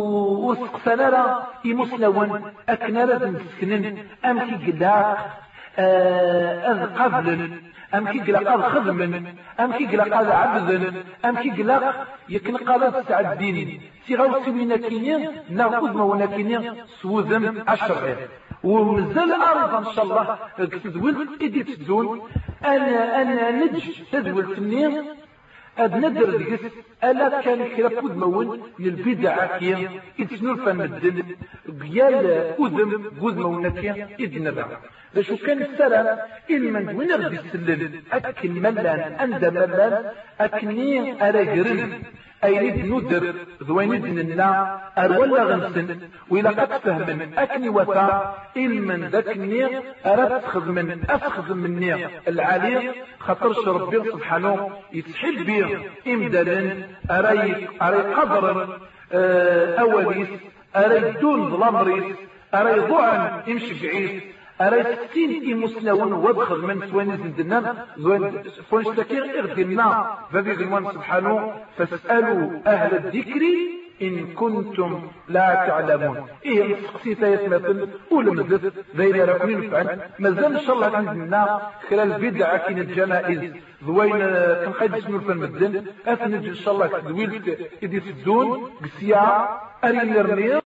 ورسقسانارا إمسلوان أكنارا مسكنن أمكي قلاق أذ قبل أم كي قلق أذ خدم أم كي قلق أذ عبد أم كي قلق يكن قال تسع الدين تيغاو سوينا كينيا ناخذ مونا كينيا سوذم عشر ومازال أرض إن شاء الله تدول إدي تدون أنا أنا نج تدول تنين أد ندر ديس ألا كان كرا بود مون للبدع كيا إتسنو الفن الدن قيال أذم بود مونا كيا إدنا بقى لشو كان السلام إلمن وين ردي السلل أكن ملان أند ملان أكني أراجرن أيريد ندر ذوين دننا أرولا غنسن وإلا قد فهم أكني وفا إلمن ذكني أرد تخذ من أفخذ مني العالي خطرش ربي سبحانه يتحل بيه إمدادا أري أري قدر أوليس أري دون ظلامريس أري ضعن يمشي بعيس أرى ستين إمسلاون وادخل من سوانيز ندنان فونشتكير إغدنا فذي غلوان سبحانه فاسألوا أهل الذكر إن كنتم لا تعلمون إيه سقسيتا يسمثل ولمزت ذين راكمين فعل مازال إن شاء الله عندنا خلال بدعة كين الجنائز ذوين كنقيد اسمه الفن مدن أثنج إن شاء الله دويل إدي سدون قسيا أرين الرمير